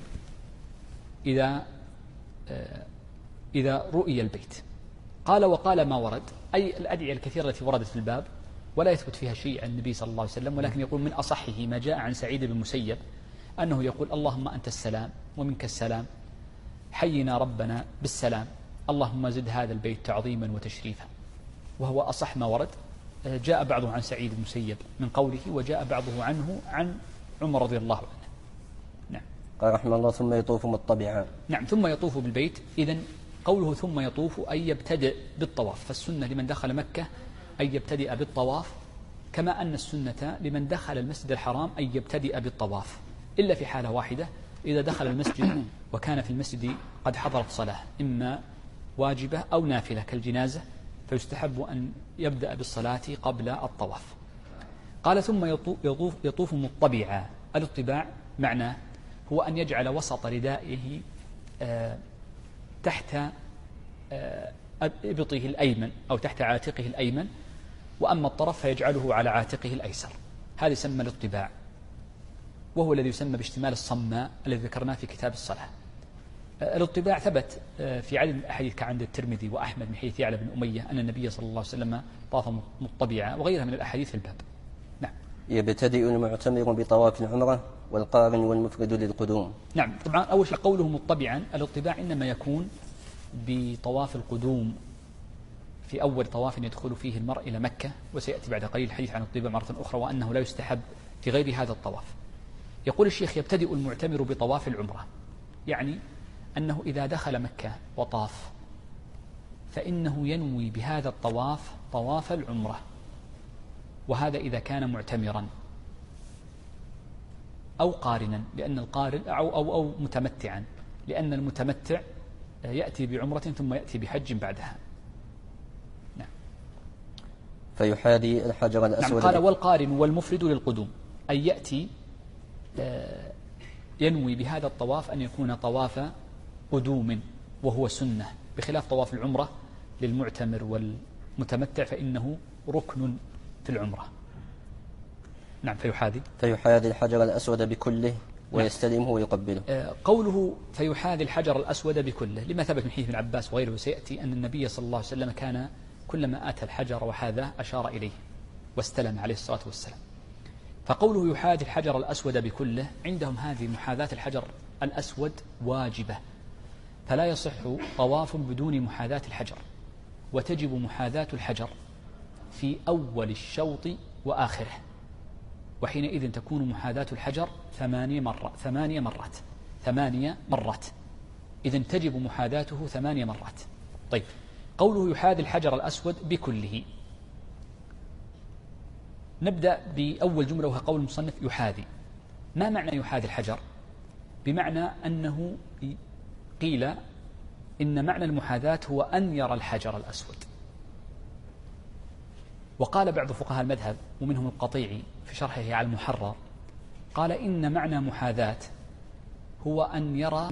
Speaker 2: إذا رؤي البيت. قال وقال ما ورد، أي الأدعية الكثيرة التي وردت في الباب ولا يثبت فيها شيء عن النبي صلى الله عليه وسلم، ولكن يقول من أصحه ما جاء عن سعيد بن المسيب أنه يقول اللهم أنت السلام ومنك السلام، حينا ربنا بالسلام، اللهم زد هذا البيت تعظيما وتشريفا. وهو أصح ما ورد. جاء بعضه عن سعيد بن المسيب من قوله، وجاء بعضه عنه عن عمر رضي الله عنه. نعم.
Speaker 1: قال رحمه الله ثم يطوف مطبعا.
Speaker 2: نعم، ثم يطوف بالبيت. إذن قوله ثم يطوف أي يبتدئ بالطواف، فالسنة لمن دخل مكة أن يبتدئ بالطواف، كما أن السنة لمن دخل المسجد الحرام أن يبتدئ بالطواف، إلا في حالة واحدة، إذا دخل المسجد وكان في المسجد قد حضرت صلاة إما واجبة أو نافلة كالجنازة، فيستحب أن يبدأ بالصلاة قبل الطواف. قال ثم يطوف مطبعا. الاطباع معناه هو أن يجعل وسط ردائه تحت إبطه الأيمن أو تحت عاتقه الأيمن، وأما الطرف فيجعله على عاتقه الأيسر. هذا يسمى الاطباع، وهو الذي يسمى باشتمال الصماء الذي ذكرناه في كتاب الصلاة. الاطباع ثبت في عدد من الأحاديث كعند الترمذي وأحمد من حديث يعلى بن أمية أن النبي صلى الله عليه وسلم طاف مطبعا، وغيرها من الأحاديث في الباب. نعم.
Speaker 1: يبتدئ المعتمر بطواف العمرة والقارن والمفرد للقدوم.
Speaker 2: نعم، طبعا أول شيء قوله مطبعا، الاطباع إنما يكون بطواف القدوم في أول طواف يدخل فيه المرء إلى مكة، وسيأتي بعد قليل الحديث عن الطباع مرة أخرى، وأنه لا يستحب في غير هذا الطواف. يقول الشيخ يبتدئ المعتمر بطواف العمرة، يعني أنه إذا دخل مكة وطاف فإنه ينوي بهذا الطواف طواف العمرة، وهذا إذا كان معتمرا أو قارنا، لأن القارن أو متمتعا، لأن المتمتع يأتي بعمرة ثم يأتي بحج بعدها. نعم.
Speaker 1: فيحاذي الحجر الأسود.
Speaker 2: نعم. قال والقارن والمفرد للقدوم، أي يأتي ينوي بهذا الطواف أن يكون طواف قدوم وهو سنة، بخلاف طواف العمرة للمعتمر والمتمتع فإنه ركن في العمرة. نعم. فيحاذي
Speaker 1: الحجر الأسود بكله ويستلمه ويقبله.
Speaker 2: قوله فيحاذي الحجر الأسود بكله لما ثبت من حديث ابن عباس وغيره، سيأتي أن النبي صلى الله عليه وسلم كان كلما آتى الحجر وحاذاه أشار إليه واستلم عليه الصلاة والسلام. فقوله يحاذي الحجر الأسود بكله، عندهم هذه محاذاة الحجر الأسود واجبة، فلا يصح طواف بدون محاذاة الحجر، وتجب محاذاة الحجر في أول الشوط وآخره، وحينئذ تكون محاذاة الحجر 8 مرات. إذن تجب محاذاته 8 مرات. طيب، قوله يحاذي الحجر الأسود بكله، نبدأ بأول جملة وهي قول المصنف يحاذي. ما معنى يحاذي الحجر؟ بمعنى أنه قيل إن معنى المحاذاة هو أن يرى الحجر الأسود. وقال بعض فقهاء المذهب ومنهم القطيعي في شرحه على المحرر، قال إن معنى محاذاة هو أن يرى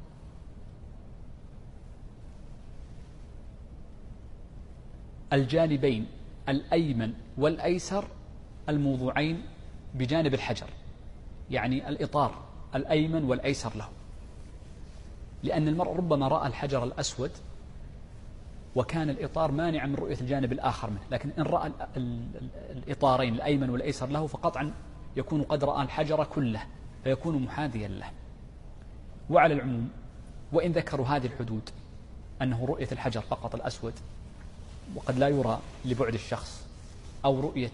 Speaker 2: الجانبين الأيمن والأيسر الموضوعين بجانب الحجر، يعني الإطار الأيمن والأيسر له، لأن المرء ربما رأى الحجر الأسود وكان الإطار مانعا من رؤية الجانب الآخر منه، لكن إن رأى الإطارين الأيمن والأيسر له فقطعا يكون قد رأى الحجر كله فيكون محاذيا له. وعلى العموم، وإن ذكروا هذه الحدود أنه رؤية الحجر فقط الأسود وقد لا يرى لبعد الشخص، أو رؤية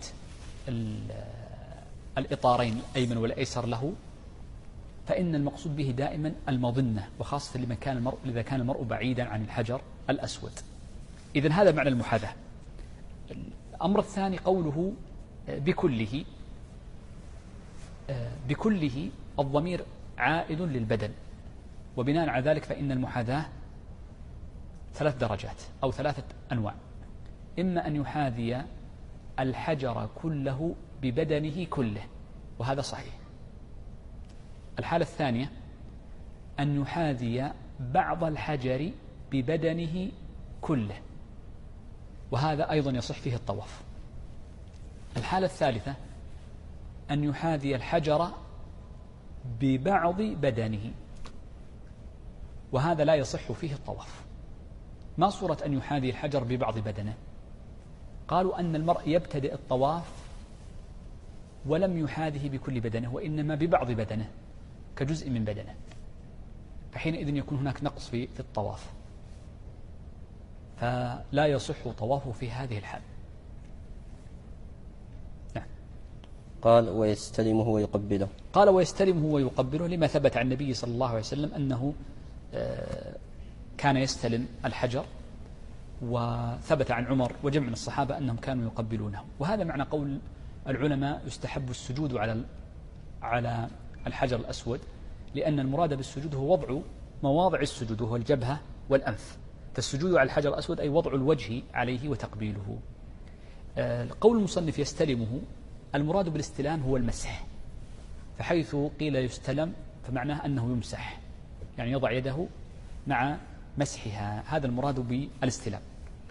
Speaker 2: الإطارين الأيمن والأيسر له، فإن المقصود به دائما المظنة، وخاصة إذا كان المرء بعيدا عن الحجر الأسود. إذن هذا معنى المحاذاة. الأمر الثاني قوله بكله الضمير عائد للبدن، وبناء على ذلك فإن المحاذاة 3 درجات أو 3 أنواع. إما أن يحاذي الحجر كله ببدنه كله، وهذا صحيح. الحالة الثانية أن يحاذي بعض الحجر ببدنه كله، وهذا أيضا يصح فيه الطواف. الحالة الثالثة أن يحاذي الحجر ببعض بدنه، وهذا لا يصح فيه الطواف. ما صورة أن يحاذي الحجر ببعض بدنه؟ قالوا أن المرء يبتدئ الطواف ولم يحاذه بكل بدنه، وإنما ببعض بدنه كجزء من بدنه، فحينئذ يكون هناك نقص في الطواف، فلا يصح طوافه في هذه الحال. نعم.
Speaker 1: قال ويستلمه ويقبله.
Speaker 2: قال ويستلمه ويقبله لما ثبت عن النبي صلى الله عليه وسلم أنه كان يستلم الحجر، وثبت عن عمر وجمع من الصحابة أنهم كانوا يقبلونه. وهذا معنى قول العلماء يستحب السجود على الحجر الأسود، لأن المراد بالسجود هو وضع مواضع السجود، وهو الجبهة والأنف. فالسجود على الحجر الأسود أي وضع الوجه عليه وتقبيله. قول المصنف يستلمه، المراد بالاستلام هو المسح، فحيث قيل يستلم فمعناه أنه يمسح، يعني يضع يده مع مسحها، هذا المراد بالاستلام.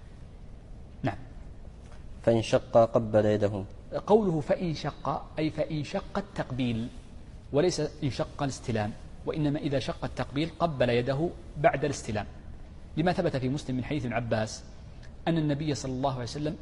Speaker 2: نعم.
Speaker 1: فإن شق قبل يده.
Speaker 2: قوله فإن شق أي فإن شق التقبيل، وليس إن شق الاستلام، وإنما إذا شق التقبيل قبل يده بعد الاستلام، لما ثبت في مسلم من حديث ابن عباس أن النبي صلى الله عليه وسلم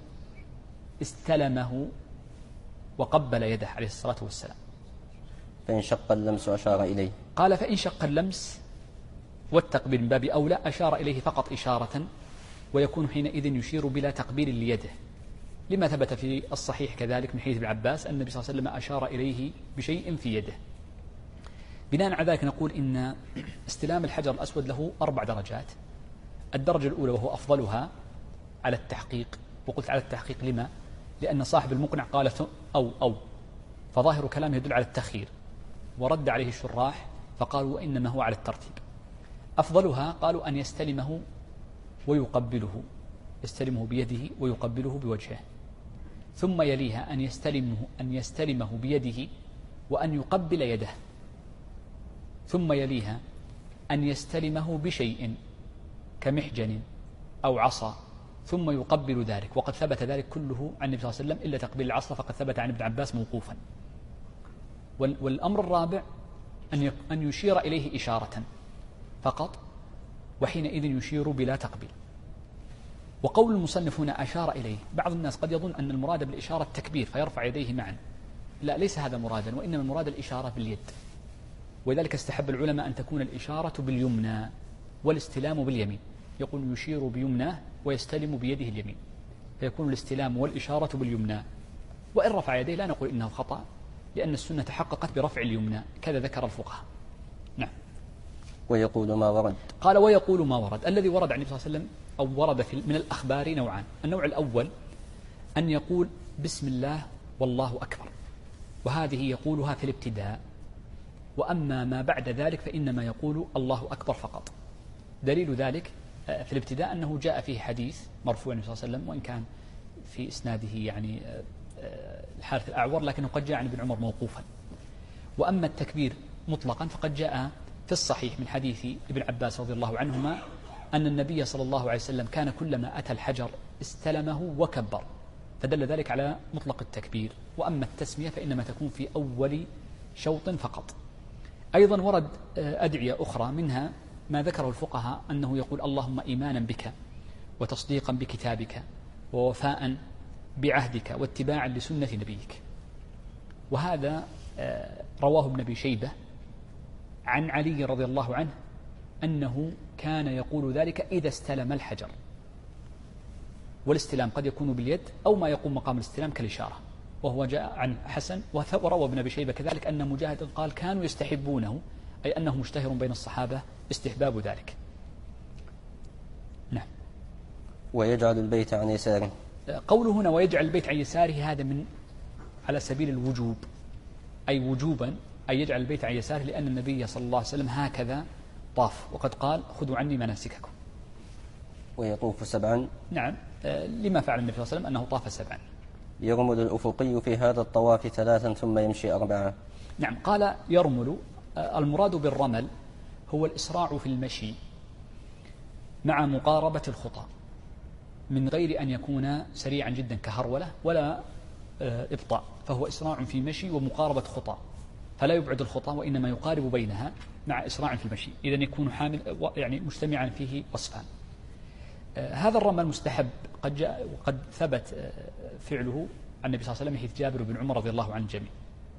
Speaker 2: استلمه وقبل يده عليه الصلاة والسلام.
Speaker 1: فإن شق اللمس أشار إليه.
Speaker 2: قال فإن شق اللمس والتقبيل من باب أولى، أشار إليه فقط إشارة، ويكون حينئذ يشير بلا تقبيل ليده، لما ثبت في الصحيح كذلك من حديث ابن عباس أن النبي صلى الله عليه وسلم أشار إليه بشيء في يده. بناء على ذلك نقول إن استلام الحجر الأسود له 4 درجات. الدرجة الأولى وهو أفضلها على التحقيق، وقلت على التحقيق لما؟ لأن صاحب المقنع قال أو فظاهر كلامه يدل على التخيير، ورد عليه الشراح فقالوا إنما هو على الترتيب. أفضلها قالوا أن يستلمه ويقبله، يستلمه بيده ويقبله بوجهه، ثم يليها أن يستلمه بيده وأن يقبل يده، ثم يليها أن يستلمه بشيء كمحجن أو عصا ثم يقبل ذلك، وقد ثبت ذلك كله عن النبي صلى الله عليه وسلم إلا تقبيل العصا فقد ثبت عن ابن عباس موقوفا. والأمر الرابع أن يشير إليه إشارة فقط، وحينئذ يشير بلا تقبيل. وقول المصنف هنا أشار إليه، بعض الناس قد يظن أن المراد بالإشارة التكبير فيرفع يديه معا، لا، ليس هذا مرادا، وإنما المراد الإشارة باليد. ولذلك استحب العلماء أن تكون الإشارة باليمنى والاستلام باليمين، يقول يشير بيمناه ويستلم بيده اليمين، فيكون الاستلام والإشارة باليمنى. وإن رفع يديه لا نقول إنه خطأ، لأن السنة تحققت برفع اليمنى، كذا ذكر الفقهاء. نعم.
Speaker 1: ويقول ما ورد.
Speaker 2: قال ويقول ما ورد. الذي ورد عن النبي صلى الله عليه وسلم أو ورد من الأخبار نوعان. النوع الأول أن يقول بسم الله والله أكبر، وهذه يقولها في الابتداء، وأما ما بعد ذلك فإنما يقول الله أكبر فقط. دليل ذلك في الابتداء أنه جاء فيه حديث مرفوع النبي صلى الله عليه وسلم، وإن كان في إسناده يعني الحارث الأعور، لكنه قد جاء عن ابن عمر موقوفا. وأما التكبير مطلقا فقد جاء في الصحيح من حديث ابن عباس رضي الله عنهما أن النبي صلى الله عليه وسلم كان كلما أتى الحجر استلمه وكبر، فدل ذلك على مطلق التكبير. وأما التسمية فإنما تكون في أول شوط فقط. أيضا ورد أدعية أخرى، منها ما ذكره الفقهاء أنه يقول اللهم إيمانا بك وتصديقا بكتابك ووفاء بعهدك واتباعا لسنة نبيك. وهذا رواه ابن أبي شيبة عن علي رضي الله عنه أنه كان يقول ذلك إذا استلم الحجر، والاستلام قد يكون باليد أو ما يقوم مقام الاستلام كالإشارة. وهو جاء عن حسن، وروى ابن أبي شيبة كذلك أن مجاهد قال كانوا يستحبونه، أي أنه مشتهر بين الصحابة استحباب ذلك. نعم.
Speaker 1: ويجعل البيت عن يساره.
Speaker 2: قوله هنا ويجعل البيت عن يساره هذا من على سبيل الوجوب، أي وجوبا أي يجعل البيت عن يساره، لأن النبي صلى الله عليه وسلم هكذا طاف، وقد قال خذوا عني مناسككم.
Speaker 1: ويطوف 7.
Speaker 2: نعم، لما فعل النبي صلى الله عليه وسلم أنه طاف 7.
Speaker 1: يرمل الأفقي في هذا الطواف 3 ثم يمشي 4.
Speaker 2: نعم. قال يرمل، المراد بالرمل هو الإسراع في المشي مع مقاربة الخطى، من غير أن يكون سريعا جدا كهرولة ولا إبطاء، فهو إسراع في المشي ومقاربة خطى، فلا يبعد الخطى وإنما يقارب بينها مع إسراع في المشي. إذن يكون حامل يعني مجتمعا فيه وصفان. هذا الرمل مستحب، قد جاء وقد ثبت فعله عن النبي صلى الله عليه وسلم حيث جابر بن عمر رضي الله عن الجميع.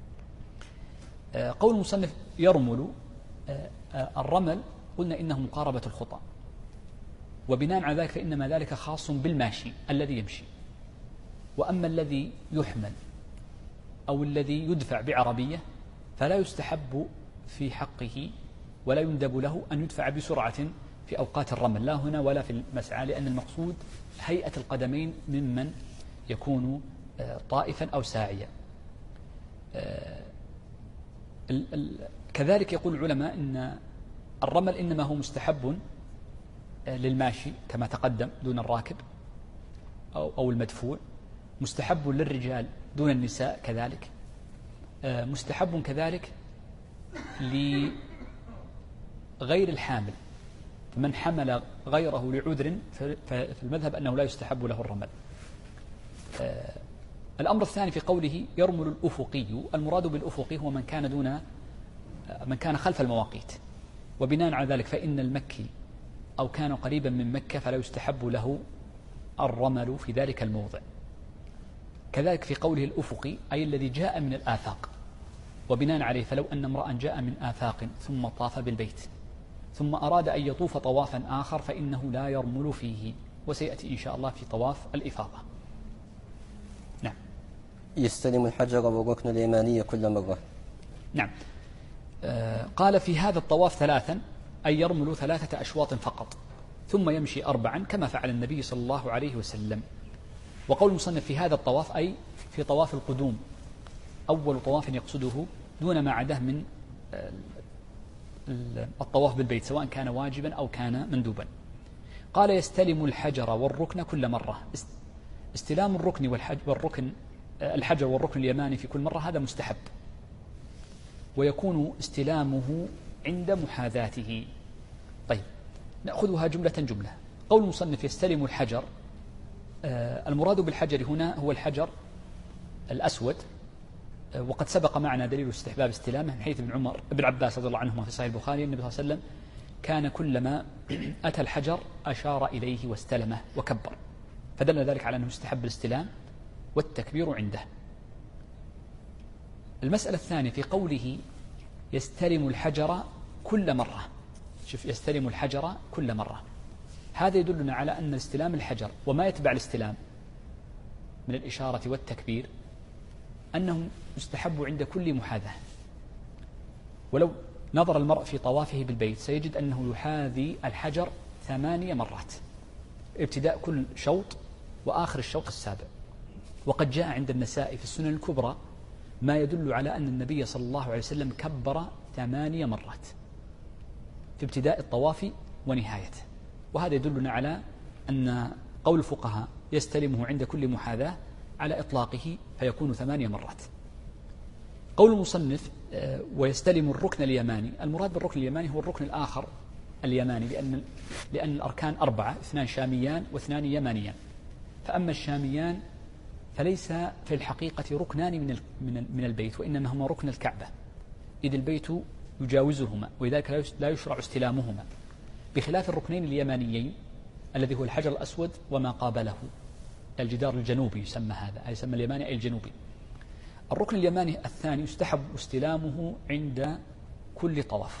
Speaker 2: قول المصنف يرمل، الرمل قلنا إنه مقاربة الخطى، وبناء على ذلك فإنما ذلك خاص بالماشي الذي يمشي. وأما الذي يحمل أو الذي يدفع بعربية فلا يستحب في حقه ولا يندب له أن يدفع بسرعة في أوقات الرمل، لا هنا ولا في المسعى، لأن المقصود هيئة القدمين ممن يكون طائفا أو ساعيا. كذلك يقول العلماء إن الرمل إنما هو مستحب للماشي كما تقدم دون الراكب أو المدفوع، مستحب للرجال دون النساء كذلك، مستحب كذلك لغير الحامل، فمن حمل غيره لعذر في المذهب أنه لا يستحب له الرمل. الأمر الثاني في قوله يرمل الأفقي، المراد بالأفقي هو من كان خلف المواقيت، وبناء على ذلك فإن المكي أو كان قريبا من مكة فلا يستحب له الرمل في ذلك الموضع. كذلك في قوله الأفقي أي الذي جاء من الآفاق، وبناء عليه فلو أن امرأ جاء من آفاق ثم طاف بالبيت ثم أراد أن يطوف طوافا آخر فإنه لا يرمل فيه، وسيأتي إن شاء الله في طواف الإفاضة. نعم.
Speaker 1: يستلم الحجر والركن اليماني كل مرة.
Speaker 2: نعم. قال في هذا الطواف 3 أي يرمل 3 أشواط فقط ثم يمشي 4 كما فعل النبي صلى الله عليه وسلم. وقول المصنف في هذا الطواف أي في طواف القدوم، أول طواف يقصده دون ما عداه من الطواف بالبيت سواء كان واجبا أو كان مندوبا. قال يستلم الحجر والركن كل مرة. استلام الركن الحجر والركن اليماني في كل مرة هذا مستحب، ويكون استلامه عند محاذاته. طيب نأخذها جملة جملة. قول المصنف يستلم الحجر، المراد بالحجر هنا هو الحجر الأسود، وقد سبق معنا دليل استحباب استلامه من حيث ابن عباس رضي الله عنهما في صحيح البخاري النبي صلى الله عليه وسلم كان كلما أتى الحجر أشار إليه واستلمه وكبر، فدل ذلك على أنه يستحب الاستلام والتكبير عنده. المسألة الثانية في قوله يستلم الحجر كل مرة، شوف يستلم الحجر كل مرة، هذا يدلنا على أن استلام الحجر وما يتبع الاستلام من الإشارة والتكبير أنه يستحب عند كل محاذاة. ولو نظر المرء في طوافه بالبيت سيجد أنه يحاذي الحجر 8 مرات، ابتداء كل شوط وآخر الشوط السابع. وقد جاء عند النسائي في السنن الكبرى ما يدل على أن النبي صلى الله عليه وسلم كبر 8 مرات في ابتداء الطواف ونهايته. وهذا يدلنا على أن قول الفقهاء يستلمه عند كل محاذاة على إطلاقه فيكون 8 مرات. قول المصنف ويستلم الركن اليماني، المراد بالركن اليماني هو الركن الآخر اليماني، لأن الأركان 4، 2 شاميان و2 يمانيان. فأما الشاميان فليس في الحقيقة ركنان من البيت، وإنما هما ركن الكعبة، إذ البيت يجاوزهما، ولذلك لا يشرع استلامهما، بخلاف الركنين اليمانيين الذي هو الحجر الأسود وما قابله، الجدار الجنوبي يسمى هذا، يسمى اليماني أي الجنوبي. الركن اليماني الثاني يستحب استلامه عند كل طواف،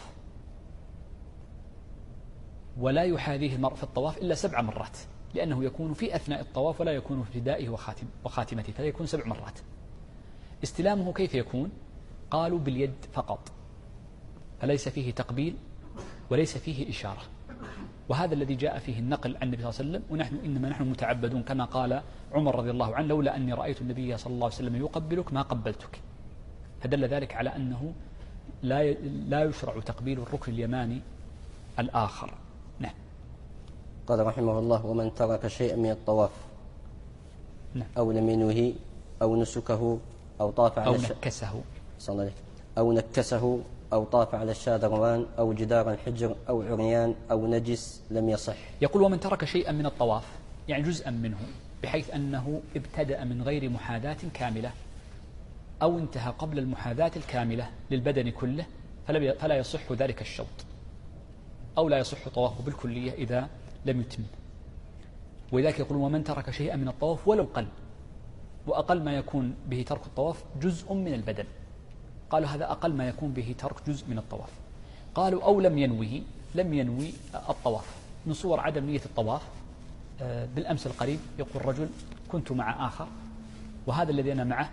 Speaker 2: ولا يحاذيه المرء في الطواف إلا 7 مرات، لأنه يكون في أثناء الطواف ولا يكون في ابتدائه وخاتمته، فيكون 7 مرات. استلامه كيف يكون؟ قالوا باليد فقط، فليس فيه تقبيل وليس فيه إشارة، وهذا الذي جاء فيه النقل عن النبي صلى الله عليه وسلم. ونحن إنما نحن متعبدون كما قال عمر رضي الله عنه: لولا أني رأيت النبي صلى الله عليه وسلم يقبلك ما قبلتك. فدل ذلك على أنه لا يشرع تقبيل الركن اليماني الآخر. نعم.
Speaker 1: قال رحمه الله: ومن ترك شيئا من الطواف أو لم ينوه أو نسكه أو طاف على أو نكسه أو طاف على الشاذروان أو جدار الحجر أو عريان أو نجس لم يصح.
Speaker 2: يقول: ومن ترك شيئا من الطواف، يعني جزءا منه، بحيث أنه ابتدأ من غير محاذاة كاملة أو انتهى قبل المحاذاة الكاملة للبدن كله، فلا يصح ذلك الشوط، أو لا يصح طوافه بالكلية إذا لم يتم. ولذلك يقول: ومن ترك شيئا من الطواف ولو قل، وأقل ما يكون به ترك الطواف جزء من البدن. قالوا هذا أقل ما يكون به ترك جزء من الطواف. قالوا: أو لم ينوي الطواف. من صور عدم نية الطواف بالأمس القريب يقول رجل: كنت مع آخر وهذا الذي أنا معه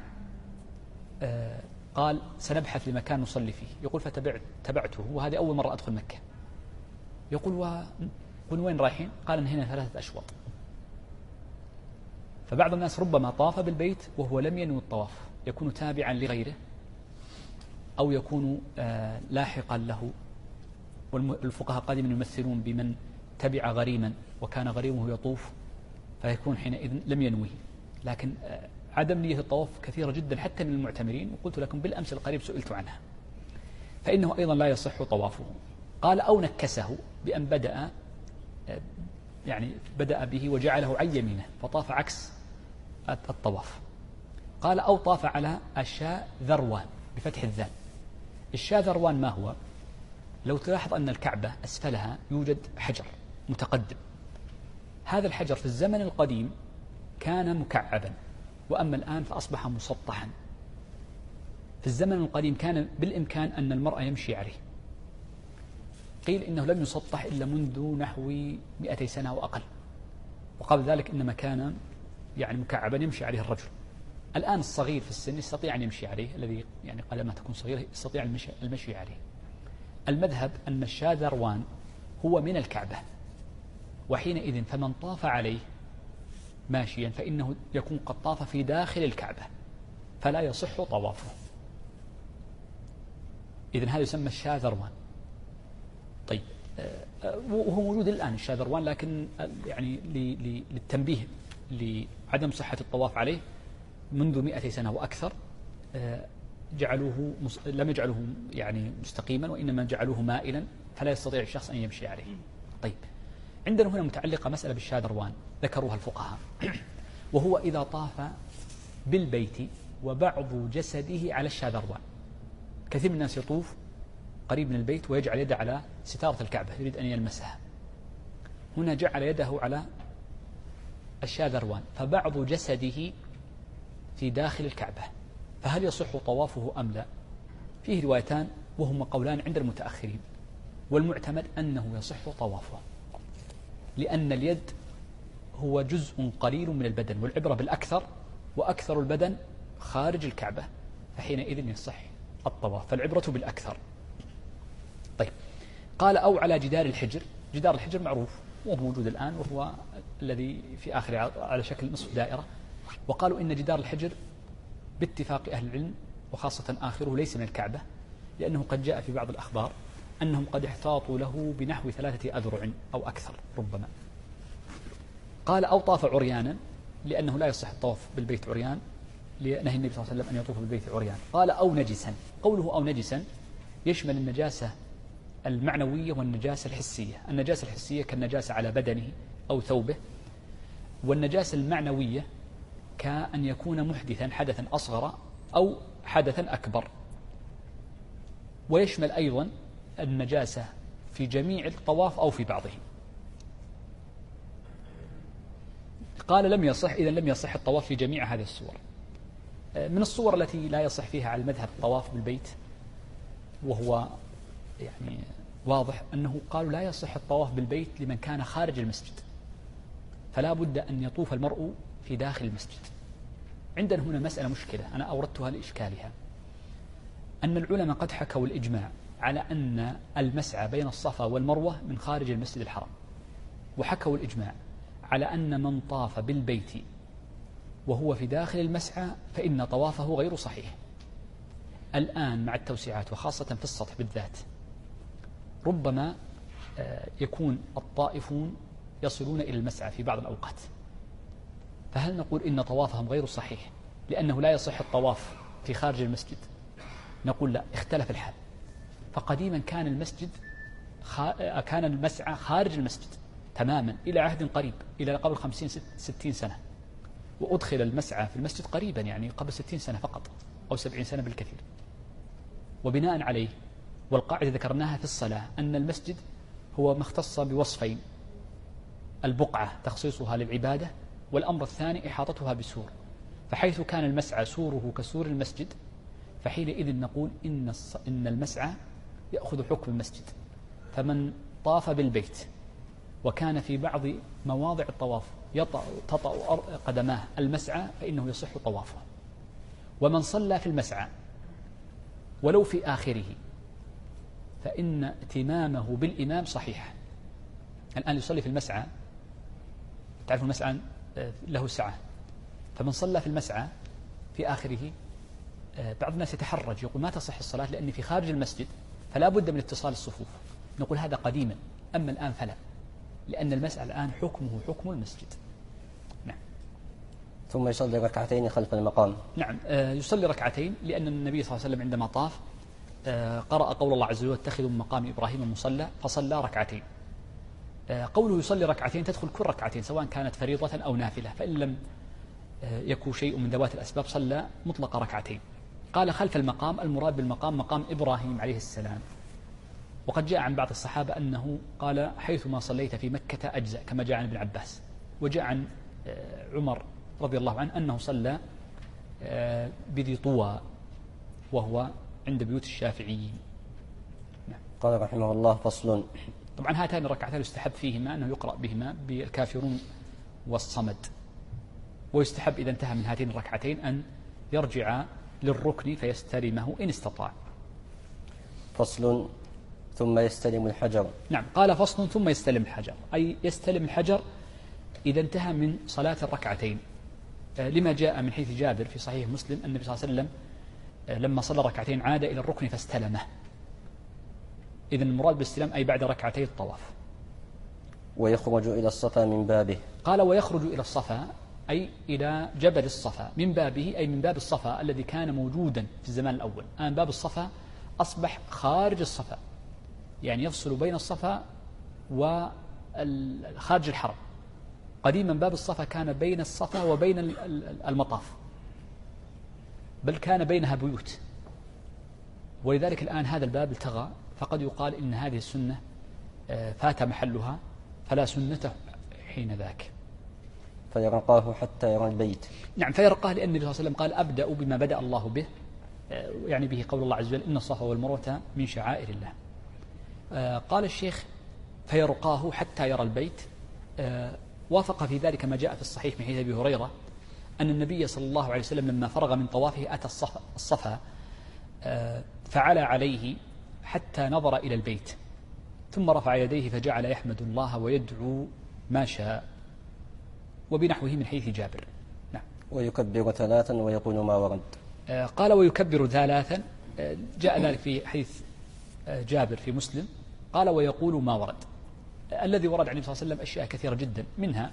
Speaker 2: قال سنبحث لمكان نصلي فيه. يقول: فتبعته، وهذه أول مرة أدخل مكة. يقول: وين رايحين؟ قال: إن هنا 3 أشواط. فبعض الناس ربما طاف بالبيت وهو لم ينوي الطواف، يكون تابعا لغيره أو يكون لاحقا له. والفقهاء قادما يمثلون بمن تبع غريما وكان غريمه يطوف، فيكون حينئذ لم ينويه. لكن عدم نية الطواف كثيرة جدا حتى من المعتمرين، وقلت لكم بالأمس القريب سئلت عنها، فإنه أيضا لا يصح طوافه. قال: أو نكسه، بأن بدأ به وجعله عن يمينه فطاف عكس الطواف. قال: أو طاف على الشاذروان بفتح الذال. الشاذروان ما هو؟ لو تلاحظ أن الكعبة أسفلها يوجد حجر متقدم، هذا الحجر في الزمن القديم كان مكعبا، وأما الآن فأصبح مسطحا. في الزمن القديم كان بالإمكان أن المرء يمشي عليه، قيل إنه لم يسطح إلا منذ نحو 200 سنة وأقل، وقبل ذلك إنما كان مكعبا يمشي عليه الرجل. الآن الصغير في السن يستطيع أن يمشي عليه، الذي قلما تكون صغير يستطيع المشي عليه. المذهب أن الشاذروان هو من الكعبة، وحينئذ فمن طاف عليه ماشيا فإنه يكون قد طاف في داخل الكعبة، فلا يصح طوافه. إذن هذا يسمى الشاذروان. طيب، وهو موجود الآن الشاذروان، لكن للتنبيه لعدم صحة الطواف عليه منذ 200 سنة وأكثر لم يجعلوه مستقيما، وإنما جعلوه مائلا فلا يستطيع الشخص أن يمشي عليه. طيب، عندنا هنا متعلقة مسألة بالشاذروان ذكروها الفقهاء، وهو إذا طاف بالبيت وبعض جسده على الشاذروان. كثير من الناس يطوف قريب من البيت ويجعل يده على ستارة الكعبة يريد أن يلمسها، هنا جعل يده على الشاذروان فبعض جسده في داخل الكعبة، فهل يصح طوافه أم لا؟ فيه روايتان وهما قولان عند المتأخرين، والمعتمد أنه يصح طوافه، لأن اليد هو جزء قليل من البدن، والعبرة بالأكثر، وأكثر البدن خارج الكعبة فحينئذ يصح الطواف، فالعبرة بالأكثر. طيب، قال أو على جدار الحجر. جدار الحجر معروف وهو موجود الآن، وهو الذي في آخر على شكل نصف دائرة. وقالوا إن جدار الحجر باتفاق أهل العلم وخاصة آخره ليس من الكعبة، لأنه قد جاء في بعض الأخبار أنهم قد احتاطوا له بنحو 3 أذرع أو أكثر ربما. قال أو طاف عريانا، لأنه لا يصح الطواف بالبيت عريان، لنهي النبي صلى الله عليه وسلم أن يطوف بالبيت عريان. قال أو نجسا. قوله أو نجسا يشمل النجاسة المعنوية والنجاسة الحسية. النجاسة الحسية كالنجاسة على بدنه أو ثوبه، والنجاسة المعنوية كأن يكون محدثا حدثا أصغر أو حدثا أكبر. ويشمل أيضا النجاسة في جميع الطواف أو في بعضه. قال لم يصح، إذا لم يصح الطواف في جميع هذه الصور. من الصور التي لا يصح فيها على المذهب الطواف بالبيت، وهو يعني واضح أنه قالوا لا يصح الطواف بالبيت لمن كان خارج المسجد، فلا بد أن يطوف المرء في داخل المسجد. عندنا هنا مسألة مشكلة أنا أوردتها لإشكالها، أن العلماء قد حكوا الإجماع على أن المسعى بين الصفا والمروة من خارج المسجد الحرام، وحكوا الإجماع على أن من طاف بالبيت وهو في داخل المسعى فإن طوافه غير صحيح. الآن مع التوسعات وخاصة في السطح بالذات ربما يكون الطائفون يصلون إلى المسعى في بعض الأوقات، فهل نقول إن طوافهم غير صحيح لأنه لا يصح الطواف في خارج المسجد؟ نقول لا، اختلف الحال. فقديما كان المسعى خارج المسجد تماما إلى عهد قريب، إلى قبل 50-60 سنة، وأدخل المسعى في المسجد قريبا، يعني قبل 60 سنة فقط أو 70 سنة بالكثير. وبناء عليه، والقاعدة ذكرناها في الصلاة، أن المسجد هو ما اختص بوصفين: البقعة تخصيصها للعبادة، والأمر الثاني إحاطتها بسور. فحيث كان المسعى سوره كسور المسجد، فحينئذ نقول إن المسعى يأخذ حكم المسجد. فمن طاف بالبيت وكان في بعض مواضع الطواف تطأ قدماه المسعى فإنه يصح طوافه. ومن صلى في المسعى ولو في آخره فإن ائتمامه بالإمام صحيح. الآن يصلي في المسعى، تعرف المسعى له سعة، فمن صلى في المسعى في آخره بعض الناس يتحرج يقول ما تصح الصلاة لأني في خارج المسجد فلا بد من اتصال الصفوف. نقول هذا قديما، أما الآن فلا، لأن المسعى الآن حكمه حكم المسجد. نعم.
Speaker 1: ثم يصلي ركعتين خلف المقام.
Speaker 2: نعم، يصلي ركعتين، لأن النبي صلى الله عليه وسلم عندما طاف قرأ قول الله عز وجل: واتخذوا من مقام إبراهيم مصلى، فصلى ركعتين. قوله يصلي ركعتين تدخل كل ركعتين سواء كانت فريضة أو نافلة، فإن لم يكون شيء من ذوات الأسباب صلى مطلق ركعتين. قال خلف المقام، المراد بالمقام مقام إبراهيم عليه السلام. وقد جاء عن بعض الصحابة أنه قال حيثما صليت في مكة أجزأ، كما جاء عن ابن عباس. وجاء عن عمر رضي الله عنه أنه صلى بذي طوى وهو عند بيوت الشافعيين.
Speaker 1: نعم. قال رحمه الله: فصل.
Speaker 2: طبعا هاتان الركعتان يستحب فيهما أنه يقرأ بهما بالكافرون والصمد، ويستحب إذا انتهى من هاتين الركعتين أن يرجع للركن فيستلمه إن استطاع.
Speaker 1: فصل. ثم يستلم الحجر.
Speaker 2: نعم، قال فصل ثم يستلم الحجر، أي يستلم الحجر إذا انتهى من صلاة الركعتين، لما جاء من حديث جابر في صحيح مسلم أن النبي صلى الله عليه وسلم لما صلى ركعتين عاد إلى الركن فاستلمه. إذن المراد بالاستلام أي بعد ركعتي الطواف.
Speaker 1: ويخرج إلى الصفا من بابه.
Speaker 2: قال ويخرج إلى الصفا أي إلى جبل الصفا من بابه، أي من باب الصفا الذي كان موجودا في الزمان الأول. الآن باب الصفا أصبح خارج الصفا، يعني يفصل بين الصفا وخارج الحرم. قديما باب الصفا كان بين الصفا وبين المطاف، بل كان بينها بيوت، ولذلك الآن هذا الباب التغى، فقد يقال إن هذه السنة فات محلها فلا سنة حين ذاك.
Speaker 1: فيرقاه حتى يرى البيت.
Speaker 2: نعم، فيرقاه لأن النبي صلى الله عليه وسلم قال أبدأ بما بدأ الله به، يعني به قول الله عز وجل: إن الصفا والمروة من شعائر الله. قال الشيخ: فيرقاه حتى يرى البيت. وافق في ذلك ما جاء في الصحيح من حديث أبي هريرة أن النبي صلى الله عليه وسلم لما فرغ من طوافه أتى الصفا فعلى عليه حتى نظر إلى البيت، ثم رفع يديه فجعل يحمد الله ويدعو ما شاء، وبنحوه من حديث جابر. نعم.
Speaker 1: ويكبر 3 ويقول ما ورد.
Speaker 2: قال ويكبر 3، جاء ذلك في حديث جابر في مسلم، قال ويقول ما ورد. الذي ورد عن النبي صلى الله عليه وسلم أشياء كثيرة جدا، منها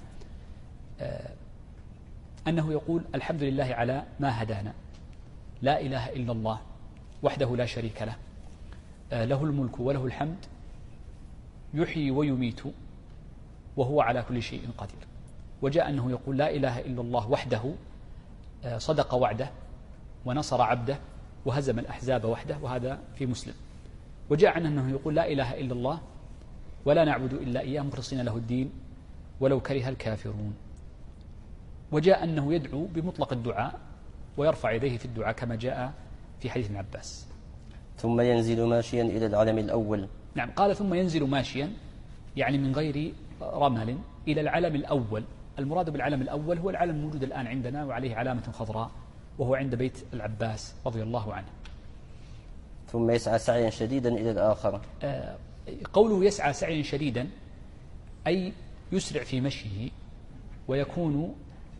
Speaker 2: أنه يقول الحمد لله على ما هدانا، لا إله إلا الله وحده لا شريك له، له الملك وله الحمد، يحيي ويميت وهو على كل شيء قدير. وجاء أنه يقول لا إله إلا الله وحده صدق وعده ونصر عبده وهزم الأحزاب وحده، وهذا في مسلم. وجاء عنه أنه يقول لا إله إلا الله ولا نعبد إلا إياه مخلصين له الدين ولو كره الكافرون. وجاء أنه يدعو بمطلق الدعاء ويرفع يديه في الدعاء كما جاء في حديث ابن عباس.
Speaker 1: ثم ينزل ماشيا إلى العلم الأول.
Speaker 2: نعم، قال ثم ينزل ماشيا، يعني من غير رمل، إلى العلم الأول. المراد بالعلم الأول هو العلم الموجود الآن عندنا وعليه علامة خضراء، وهو عند بيت العباس رضي الله عنه.
Speaker 1: ثم يسعى سعيا شديدا إلى الآخر.
Speaker 2: قوله يسعى سعيا شديدا أي يسرع في مشيه، ويكون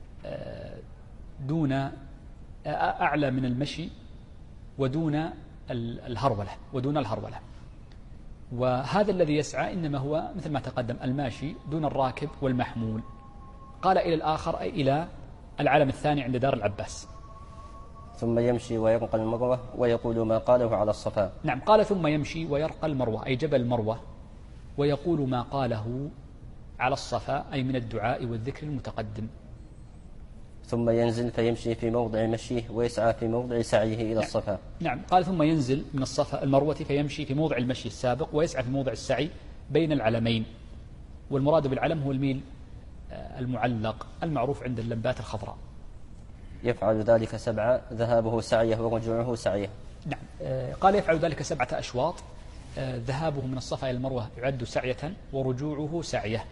Speaker 2: دون أعلى من المشي ودون الهرولة. وهذا الذي يسعى إنما هو مثل ما تقدم الماشي دون الراكب والمحمول. قال إلى الآخر أي إلى العلم الثاني عند دار العباس.
Speaker 1: ثم يمشي ويرقى المروة ويقول ما قاله على الصفا.
Speaker 2: نعم، قال ثم يمشي ويرقى المروة أي جبل المروة، ويقول ما قاله على الصفا أي من الدعاء والذكر المتقدم.
Speaker 1: ثم ينزل فيمشي في موضع مشيه ويسعى في موضع سعيه إلى الصفا.
Speaker 2: نعم، قال ثم ينزل من الصفا المروة فيمشي في موضع المشي السابق ويسعى في موضع السعي بين العلمين. والمراد بالعلم هو الميل المعلق المعروف عند اللمبات الخضراء.
Speaker 1: يفعل ذلك 7، ذهابه سعيه ورجوعه سعيه.
Speaker 2: نعم، قال يفعل ذلك 7 أشواط، ذهابه من الصفا إلى المروة يعد سعية ورجوعه سعيه.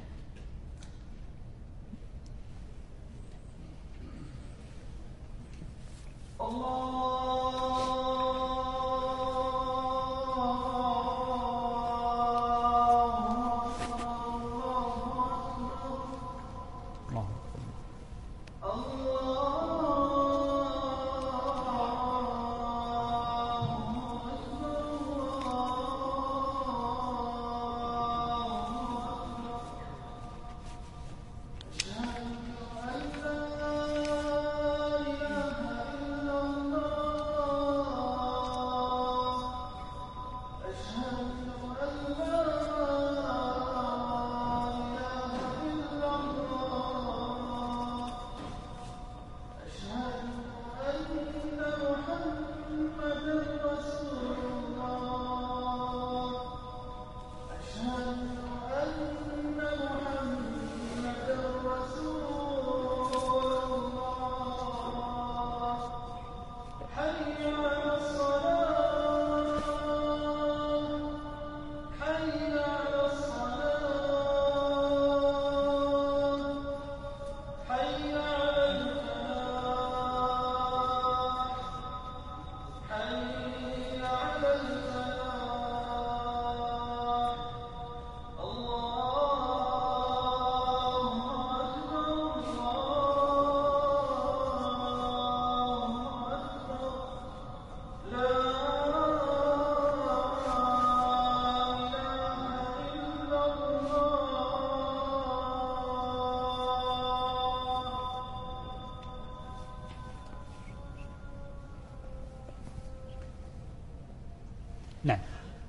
Speaker 2: نعم،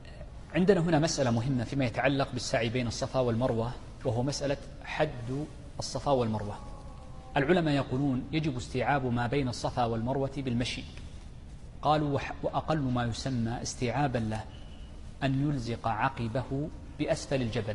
Speaker 2: عندنا هنا مسألة مهمة فيما يتعلق بالسعي بين الصفا والمروة، وهو مسألة حد الصفا والمروة. العلماء يقولون يجب استيعاب ما بين الصفا والمروة بالمشي. قالوا وأقل ما يسمى استيعابا له أن يلزق عقبه بأسفل الجبل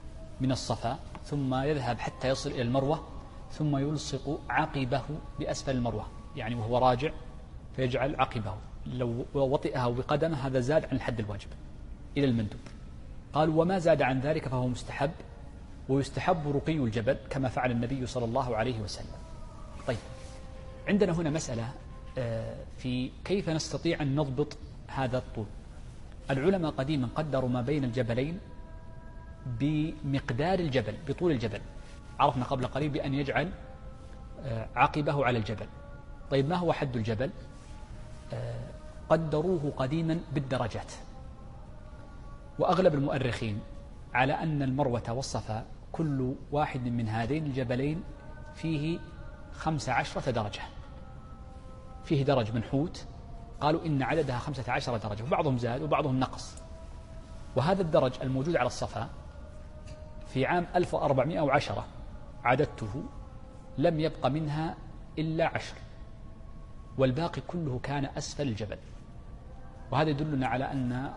Speaker 2: من الصفا ثم يذهب حتى يصل إلى المروة ثم يلصق عقبه بأسفل المروة، يعني وهو راجع فيجعل عقبه لو وطئها بقدمه هذا زاد عن الحد الواجب إلى المندوب. قالوا وما زاد عن ذلك فهو مستحب، ويستحب رقي الجبل كما فعل النبي صلى الله عليه وسلم. طيب، عندنا هنا مسألة في كيف نستطيع أن نضبط هذا الطول. العلماء قديما قدروا ما بين الجبلين بمقدار الجبل، بطول الجبل. عرفنا قبل قليل بأن يجعل عقبه على الجبل. طيب ما هو حد الجبل؟ قدروه قديما بالدرجات، وأغلب المؤرخين على أن المروة والصفا كل واحد من هذين الجبلين فيه 15 درجة، فيه درج منحوت، قالوا إن عددها 15 درجة، وبعضهم زاد وبعضهم نقص. وهذا الدرج الموجود على الصفا في عام 1410 عددته لم يبق منها إلا 10، والباقي كله كان أسفل الجبل. وهذا يدلنا على أن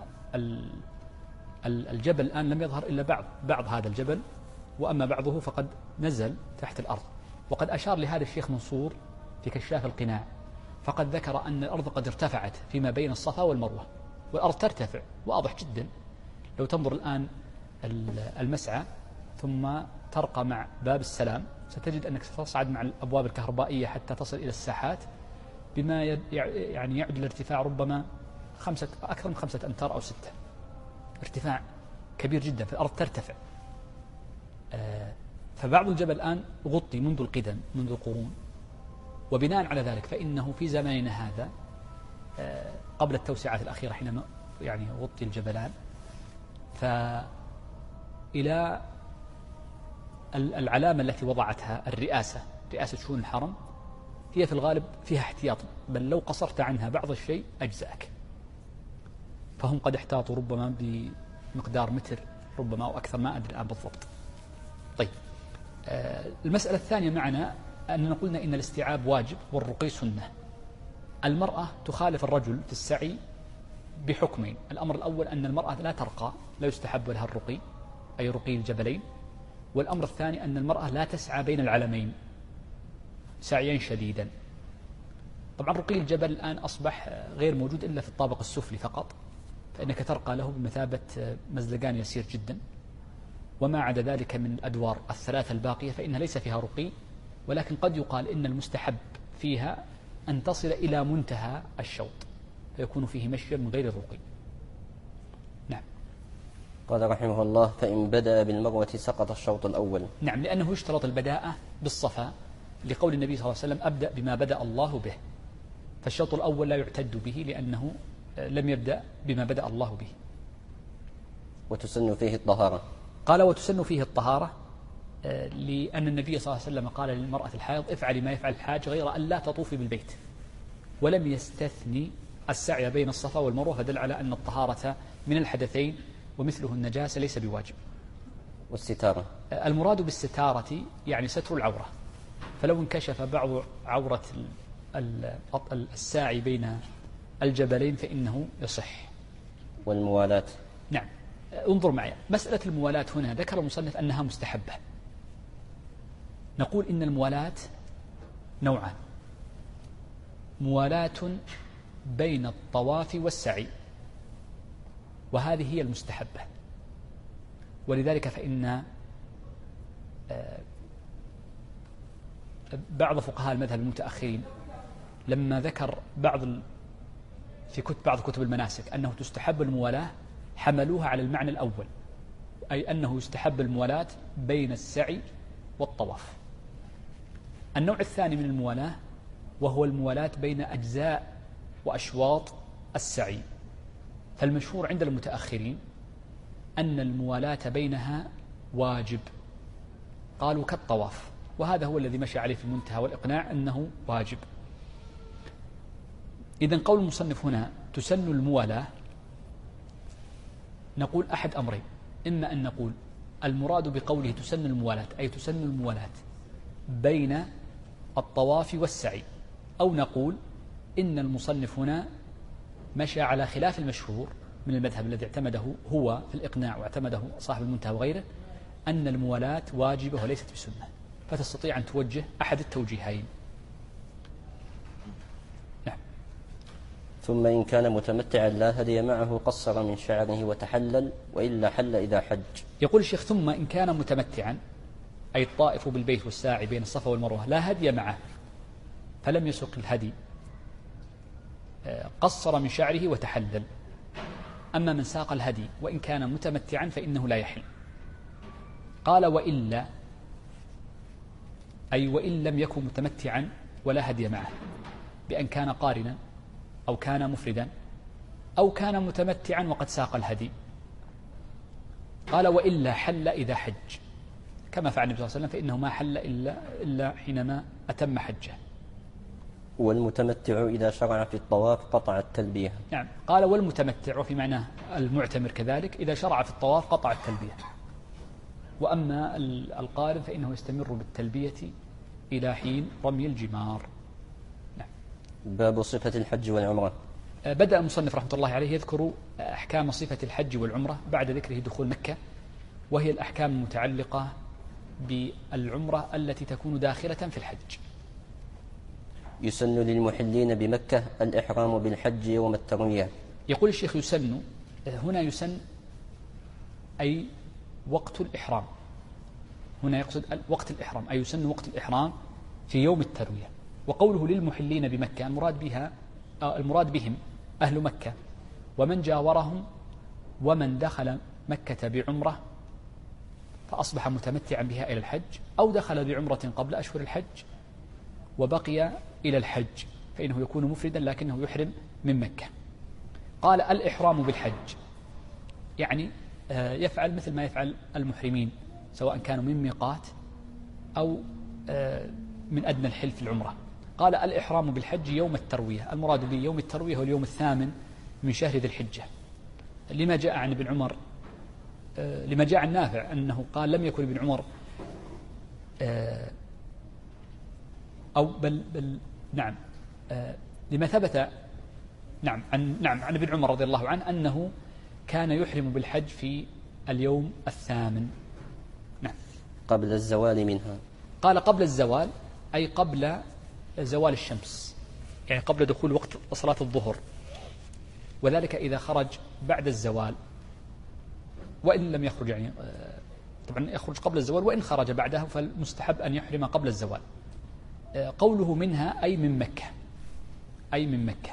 Speaker 2: الجبل الآن لم يظهر إلا بعض هذا الجبل، وأما بعضه فقد نزل تحت الأرض. وقد أشار لهذا الشيخ منصور في كشاف القناع، فقد ذكر أن الأرض قد ارتفعت فيما بين الصفا والمروة، والأرض ترتفع واضح جدا. لو تنظر الآن المسعى ثم ترقى مع باب السلام ستجد أنك ستصعد مع الأبواب الكهربائية حتى تصل إلى الساحات بما يعني يعد الارتفاع ربما أكثر من 5 أمتار أو 6. ارتفاع كبير جدا، في الأرض ترتفع. فبعض الجبل الآن غطي منذ القدم، منذ القرون، وبناء على ذلك فإنه في زماننا هذا قبل التوسعات الأخيرة حينما يعني غطي الجبلان، فإلى العلامة التي وضعتها الرئاسة، رئاسة شؤون الحرم، هي في الغالب فيها احتياط، بل لو قصرت عنها بعض الشيء أجزأك. فهم قد احتاطوا ربما بمقدار متر ربما أو أكثر، ما أدري الآن بالضبط. طيب المسألة الثانية معنا أننا قلنا إن الاستيعاب واجب والرقي سنة. المرأة تخالف الرجل في السعي بحكمين. الأمر الأول أن المرأة لا ترقى، لا يستحب لها الرقي، أي رقي الجبلين. والأمر الثاني أن المرأة لا تسعى بين العلمين سعيا شديدا. طبعا رقي الجبل الآن أصبح غير موجود إلا في الطابق السفلي فقط، فإنك ترقى له بمثابة مزلقان يسير جدا، وما عدا ذلك من الأدوار الثلاثة الباقية فإنها ليس فيها رقي. ولكن قد يقال إن المستحب فيها أن تصل إلى منتهى الشوط فيكون فيه مشي من غير الرقي. نعم.
Speaker 1: قال رحمه الله: فإن بدأ بالمروة سقط الشوط الأول.
Speaker 2: نعم، لأنه يشترط البداءة بالصفا لقول النبي صلى الله عليه وسلم: أبدأ بما بدأ الله به. فالشوط الأول لا يعتد به لأنه لم يبدأ بما بدأ الله به.
Speaker 1: وتسن فيه الطهارة.
Speaker 2: قال: وتسن فيه الطهارة لأن النبي صلى الله عليه وسلم قال للمرأة الحائض: افعلي ما يفعل الحاج غير أن لا تطوفي بالبيت، ولم يستثني السعي بين الصفا والمروة، فدل على أن الطهارة من الحدثين ومثله النجاسة ليس بواجب.
Speaker 1: والستارة،
Speaker 2: المراد بالستارة يعني ستر العورة، فلو انكشف بعض عورة الساعي بين الجبلين فإنه يصح.
Speaker 1: والموالاة.
Speaker 2: نعم. انظر معي، مسألة الموالاة هنا ذكر المصنف أنها مستحبة. نقول إن الموالاة نوعان: موالاة بين الطواف والسعي، وهذه هي المستحبة. ولذلك فإن بعض فقهاء المذهب المتأخرين لما ذكر في بعض كتب المناسك أنه تستحب الموالاة حملوها على المعنى الأول، أي أنه يستحب الموالاة بين السعي والطواف. النوع الثاني من الموالاة وهو الموالاة بين أجزاء وأشواط السعي، فالمشهور عند المتأخرين أن الموالاة بينها واجب، قالوا كالطواف، وهذا هو الذي مشى عليه في المنتهى والإقناع أنه واجب. إذن قول المصنف هنا تسن الموالاة، نقول أحد أمرين: إما أن نقول المراد بقوله تسن الموالاة أي تسن الموالاة بين الطواف والسعي، أو نقول إن المصنف هنا مشى على خلاف المشهور من المذهب الذي اعتمده هو في الإقناع واعتمده صاحب المنتهى وغيره، أن الموالاة واجبة وليست بسنة، فتستطيع أن توجه أحد التوجيهين. نعم.
Speaker 1: ثم إن كان متمتعا لا هدي معه قصر من شعره وتحلل، وإلا حل إذا حج.
Speaker 2: يقول الشيخ: ثم إن كان متمتعا أي الطائف بالبيت والساعي بين الصفا والمروة لا هدي معه، فلم يسق الهدي قصر من شعره وتحلل. أما من ساق الهدي وإن كان متمتعا فإنه لا يحل. قال وإلا، أي وإن لم يكن متمتعا ولا هدي معه، بأن كان قارنا أو كان مفردا أو كان متمتعا وقد ساق الهدي. قال وإلا حل إذا حج، كما فعل النبي صلى الله عليه وسلم، فإنه ما حل إلا حينما أتم حجه.
Speaker 1: والمتمتع إذا شرع في الطواف قطع التلبية.
Speaker 2: نعم. قال والمتمتع، وفي معناه المعتمر كذلك، إذا شرع في الطواف قطع التلبية. وأما القارن فإنه يستمر بالتلبية إلى حين رمي الجمار. نعم.
Speaker 1: باب صفة الحج والعمرة.
Speaker 2: بدأ المصنف رحمة الله عليه يذكر أحكام صفة الحج والعمرة بعد ذكره دخول مكة، وهي الأحكام المتعلقة بالعمرة التي تكون داخلة في الحج.
Speaker 1: يسن للمحلين بمكة الإحرام بالحج يوم التروية.
Speaker 2: يقول الشيخ يسن، هنا يسن أي وقت الإحرام، هنا يقصد وقت الإحرام، أي يسن وقت الإحرام في يوم التروية. وقوله للمحلين بمكة المراد بهم أهل مكة ومن جاورهم ومن دخل مكة بعمرة فأصبح متمتعا بها إلى الحج، أو دخل بعمرة قبل أشهر الحج وبقي إلى الحج، فإنه يكون مفردا لكنه يحرم من مكة. قال الإحرام بالحج، يعني يفعل مثل ما يفعل المحرمين، سواء كانوا من ميقات أو من أدنى الحل في العمرة. قال الإحرام بالحج يوم التروية، المراد به يوم التروية هو اليوم 8 من شهر ذي الحجة، لما جاء عن ابن عمر، لما جاء عن نافع أنه قال لم يكن ابن عمر أو بل نعم لما ثبت عن ابن عمر رضي الله عنه أنه كان يحرم بالحج في اليوم 8. نعم.
Speaker 1: قبل الزوال منها.
Speaker 2: قال قبل الزوال أي قبل زوال الشمس، يعني قبل دخول وقت صلاة الظهر، وذلك إذا خرج بعد الزوال، وإن لم يخرج، يعني طبعا يخرج قبل الزوال، وإن خرج بعده فالمستحب أن يحرم قبل الزوال. قوله منها أي من مكة، أي من مكة.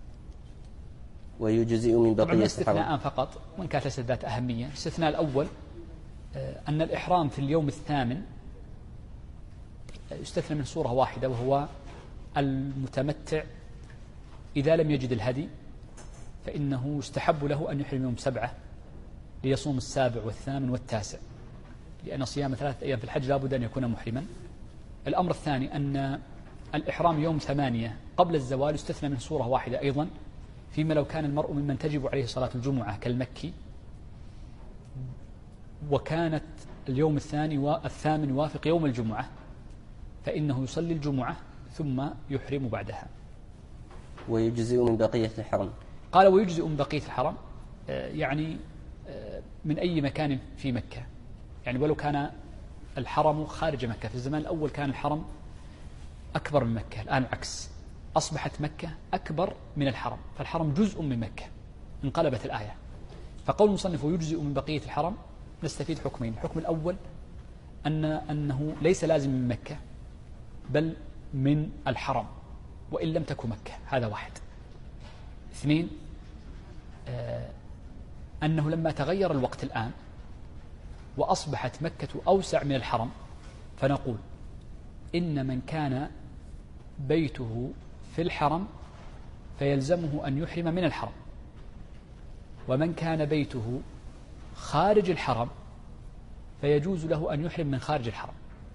Speaker 1: ويجزئ من بقية
Speaker 2: استثناء فقط، وإن كانت ليست ذات أهمية. الاستثناء الأول أن الإحرام في اليوم 8 يستثنى من صورة واحدة، وهو المتمتع إذا لم يجد الهدي فإنه يستحب له أن يحرم يوم 7 ليصوم 7 و8 و9، لأن صيام 3 أيام في الحج لا بد أن يكون محرما. الأمر الثاني أن الإحرام يوم 8 قبل الزوال يستثنى من صورة واحدة أيضا، فيما لو كان المرء ممن تجب عليه صلاة الجمعة كالمكي، وكانت اليوم 8 يوافق يوم الجمعة، فإنه يصلي الجمعة ثم يحرم بعدها.
Speaker 1: ويجزئ من بقية الحرم.
Speaker 2: قال ويجزئ من بقية الحرم، يعني من أي مكان في مكة، يعني ولو كان الحرم خارج مكة. في الزمان الأول كان الحرم أكبر من مكة، الآن العكس، أصبحت مكة أكبر من الحرم، فالحرم جزء من مكة، انقلبت الآية. فقول المصنف ويجزئ من بقية الحرم نستفيد حكمين. الحكم الأول أنه ليس لازم من مكة بل من الحرم وإن لم تكن مكة، هذا واحد. 2 أنه لما تغير الوقت الآن وأصبحت مكة أوسع من الحرم، فنقول إن من كان بيته في الحرم فيلزمه أن يحرم من الحرم، ومن كان بيته خارج الحرم فيجوز له أن يحرم من خارج الحرم.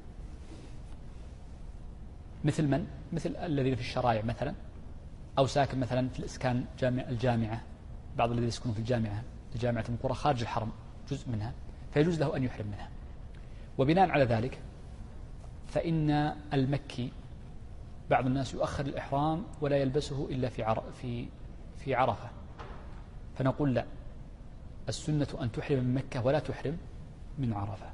Speaker 2: مثل من؟ مثل الذين في الشرائع مثلا، أو ساكن مثلا في الإسكان الجامعة، بعض الذين يسكنون في الجامعة من قرى خارج الحرم جزء منها، فيجوز له أن يحرم منها. وبناء على ذلك فإن المكي بعض الناس يؤخر الإحرام ولا يلبسه إلا في عرفة، فنقول لا، السنة أن تحرم من مكة ولا تحرم من عرفة.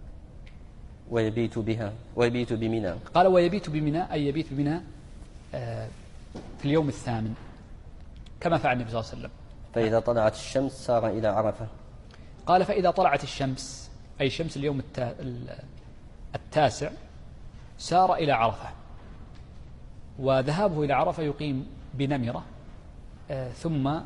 Speaker 1: ويبيت بمنى.
Speaker 2: قال ويبيت بمنى أي يبيت بمنى في اليوم 8 كما فعل النبي صلى الله عليه وسلم.
Speaker 1: فإذا طلعت الشمس سار إلى عرفة.
Speaker 2: قال فإذا طلعت الشمس أي شمس اليوم 9 سار إلى عرفة. وذهابه إلى عرفة يقيم بنمرة ثم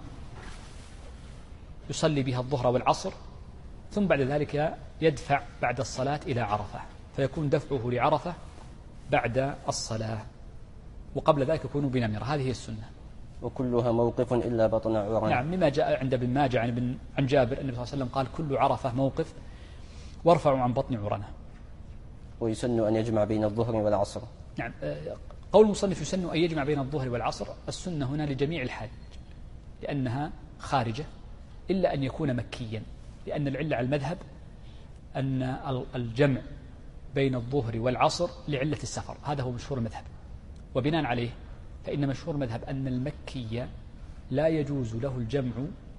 Speaker 2: يصلي بها الظهر والعصر، ثم بعد ذلك يدفع بعد الصلاة إلى عرفة، فيكون دفعه لعرفة بعد الصلاة، وقبل ذلك يكون بنمرة. هذه هي السنة.
Speaker 1: وكلها موقف إلا بطن عرنة.
Speaker 2: نعم، مما جاء عند ابن ماجه عن جابر النبي صلى الله عليه وسلم قال: كل عرفة موقف وارفعوا عن بطن عرنة.
Speaker 1: ويسن أن يجمع بين الظهر والعصر.
Speaker 2: نعم، قول المصنف يسن أن يجمع بين الظهر والعصر، السنة هنا لجميع الحاج لأنها خارجة، إلا أن يكون مكيا، لأن العلة على المذهب أن الجمع بين الظهر والعصر لعلة السفر، هذا هو مشهور المذهب. وبناء عليه فإن مشهور المذهب أن المكي لا يجوز له الجمع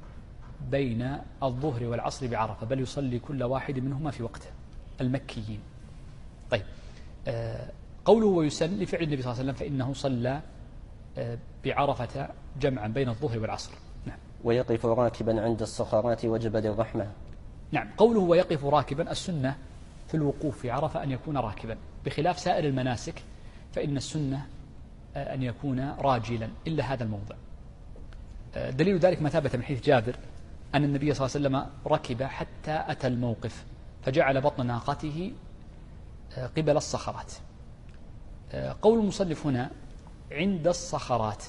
Speaker 2: بين الظهر والعصر بعرفة، بل يصلي كل واحد منهما في وقته، المكيين. طيب، قوله ويسن لفعل النبي صلى الله عليه وسلم فإنه صلى بعرفة جمعا بين الظهر والعصر. نعم.
Speaker 1: ويقف راكبا عند الصخرات وجبل الرحمة.
Speaker 2: نعم، قوله ويقف راكبا، السنة في الوقوف في عرفة أن يكون راكبا، بخلاف سائر المناسك فإن السنة أن يكون راجلا إلا هذا الموضع. دليل ذلك ما ثبت من حديث جابر أن النبي صلى الله عليه وسلم ركب حتى أتى الموقف فجعل بطن ناقته قبل الصخرات. قول المصنف هنا عند الصخرات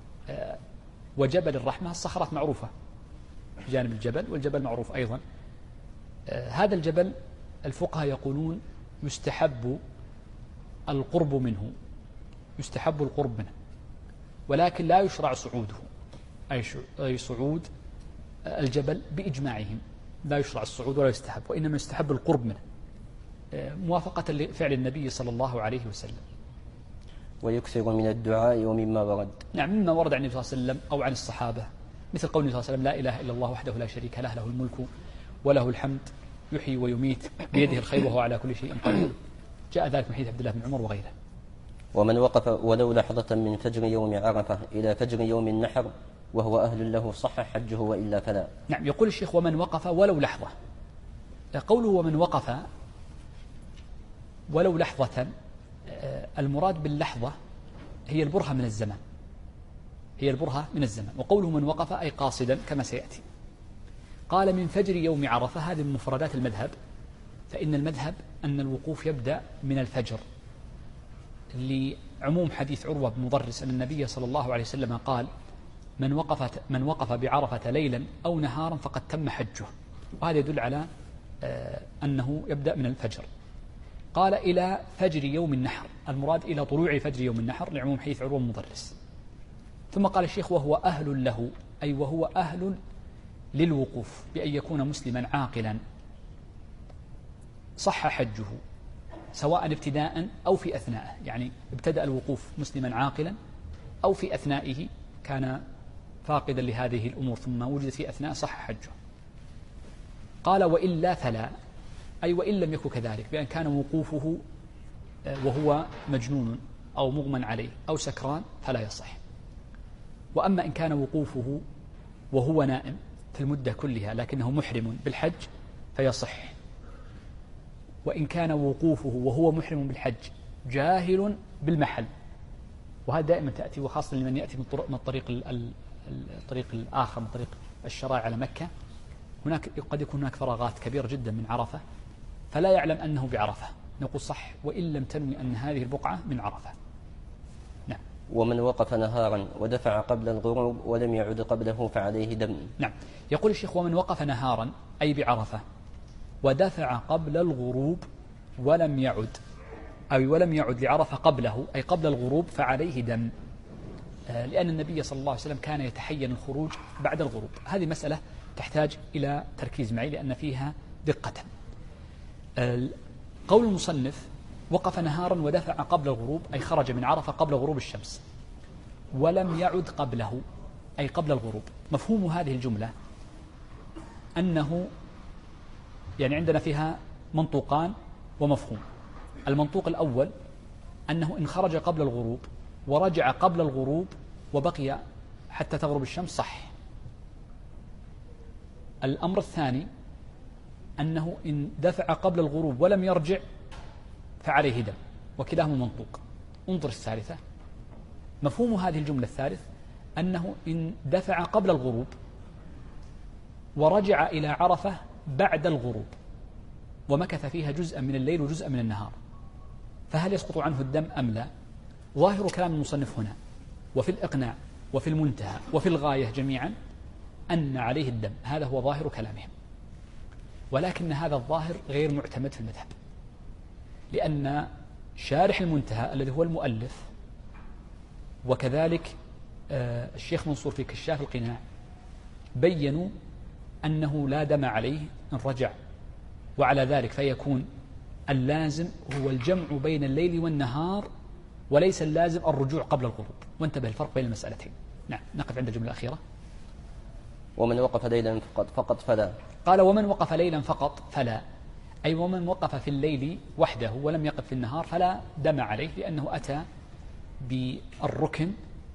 Speaker 2: وجبل الرحمة، الصخرات معروفة بجانب الجبل، والجبل معروف أيضا. هذا الجبل الفقهاء يقولون يستحب القرب منه، يستحب القرب منه، ولكن لا يشرع صعوده، أي صعود الجبل بإجماعهم لا يشرع الصعود ولا يستحب، وإنما يستحب القرب منه موافقة لفعل النبي صلى الله عليه وسلم.
Speaker 1: ويكثر من الدعاء ومما ورد.
Speaker 2: نعم، مما ورد عن النبي صلى الله عليه وسلم أو عن الصحابة، مثل قول النبي صلى الله عليه وسلم: لا إله إلا الله وحده لا شريك له، له الملك وله الحمد يحيي ويميت بيده الخير وهو على كل شيء قدير. جاء ذلك من حديث عبد الله بن عمر وغيره.
Speaker 1: ومن وقف ولو لحظة من فجر يوم عرفة إلى فجر يوم النحر وهو أهل له صح حجه وإلا فلا.
Speaker 2: نعم، يقول الشيخ: ومن وقف ولو لحظة. قوله ومن وقف ولو لحظة، المراد باللحظة هي البرهة من الزمان، هي البرهة من الزمان. وقوله من وقف أي قاصدا كما سيأتي. قال: من فجر يوم عرفة، هذه من مفردات المذهب، فإن المذهب أن الوقوف يبدأ من الفجر، لعموم حديث عروة بن مضرس أن النبي صلى الله عليه وسلم قال: من وقف بعرفة ليلا أو نهارا فقد تم حجه. وهذا يدل على أنه يبدأ من الفجر. قال: إلى فجر يوم النحر، المراد إلى طلوع فجر يوم النحر لعموم حديث عروة بن مضرس. ثم قال الشيخ: وهو أهل له، أي وهو أهل للوقوف بأن يكون مسلما عاقلا صح حجه، سواء ابتداء أو في أثنائه، يعني ابتدأ الوقوف مسلما عاقلا أو في أثنائه كان فاقدا لهذه الأمور ثم وجد في أثناء صح حجه. قال: وإلا فلا، أي وإن لم يكن كذلك، بأن كان وقوفه وهو مجنون أو مغمى عليه أو سكران فلا يصح. وأما إن كان وقوفه وهو نائم في المدة كلها لكنه محرم بالحج فيصح. وإن كان وقوفه وهو محرم بالحج جاهل بالمحل، وهذا دائما تأتي، وخاصة لمن يأتي من الطريق الآخر، من طريق الشرائع على مكة، هناك قد يكون هناك فراغات كبيرة جدا من عرفة فلا يعلم أنه بعرفة، نقول صح وإن لم تنوي أن هذه البقعة من عرفة. نعم.
Speaker 1: ومن وقف نهارا ودفع قبل الغروب ولم يعد قبله فعليه دم.
Speaker 2: نعم، يقول الشيخ: ومن وقف نهارا أي بعرفة ودفع قبل الغروب ولم يعد لعرفة قبله أي قبل الغروب فعليه دم، لأن النبي صلى الله عليه وسلم كان يتحين الخروج بعد الغروب. هذه مسألة تحتاج إلى تركيز معي لأن فيها دقة. قول المصنف: وقف نهارا ودفع قبل الغروب، أي خرج من عرفة قبل غروب الشمس، ولم يعد قبله أي قبل الغروب. مفهوم هذه الجملة أنه يعني عندنا فيها منطوقان ومفهوم. المنطوق الأول أنه إن خرج قبل الغروب ورجع قبل الغروب وبقي حتى تغرب الشمس صح. الأمر الثاني أنه إن دفع قبل الغروب ولم يرجع فعليه دم، وكلاهما منطوق. انظر الثالثة: مفهوم هذه الجملة الثالث أنه إن دفع قبل الغروب ورجع إلى عرفة بعد الغروب ومكث فيها جزءا من الليل وجزءا من النهار، فهل يسقط عنه الدم أم لا؟ ظاهر كلام المصنف هنا وفي الإقناع وفي المنتهى وفي الغاية جميعا أن عليه الدم، هذا هو ظاهر كلامهم، ولكن هذا الظاهر غير معتمد في المذهب، لأن شارح المنتهى الذي هو المؤلف وكذلك الشيخ منصور في كشاف القناع بيّنوا أنه لا دم عليه إن رجع، وعلى ذلك فيكون اللازم هو الجمع بين الليل والنهار وليس اللازم الرجوع قبل الغروب. وانتبه الفرق بين المسألتين. نعم، نقف عند الجملة الأخيرة.
Speaker 1: ومن وقف ليلا فقط فلا.
Speaker 2: قال ومن وقف ليلا فقط فلا، أي ومن وقف في الليل وحده ولم يقف في النهار فلا دم عليه، لأنه أتى بالركن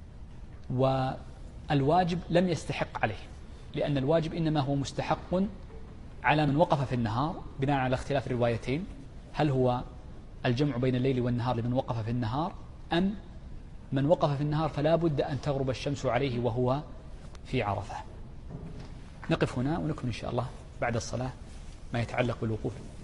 Speaker 2: والواجب لم يستحق عليه، لأن الواجب إنما هو مستحق على من وقف في النهار بناء على اختلاف الروايتين، هل هو الجمع بين الليل والنهار لمن وقف في النهار أم من وقف في النهار فلا بد أن تغرب الشمس عليه وهو في عرفة. نقف هنا ونكمل إن شاء الله بعد الصلاة ما يتعلق بالوقوف.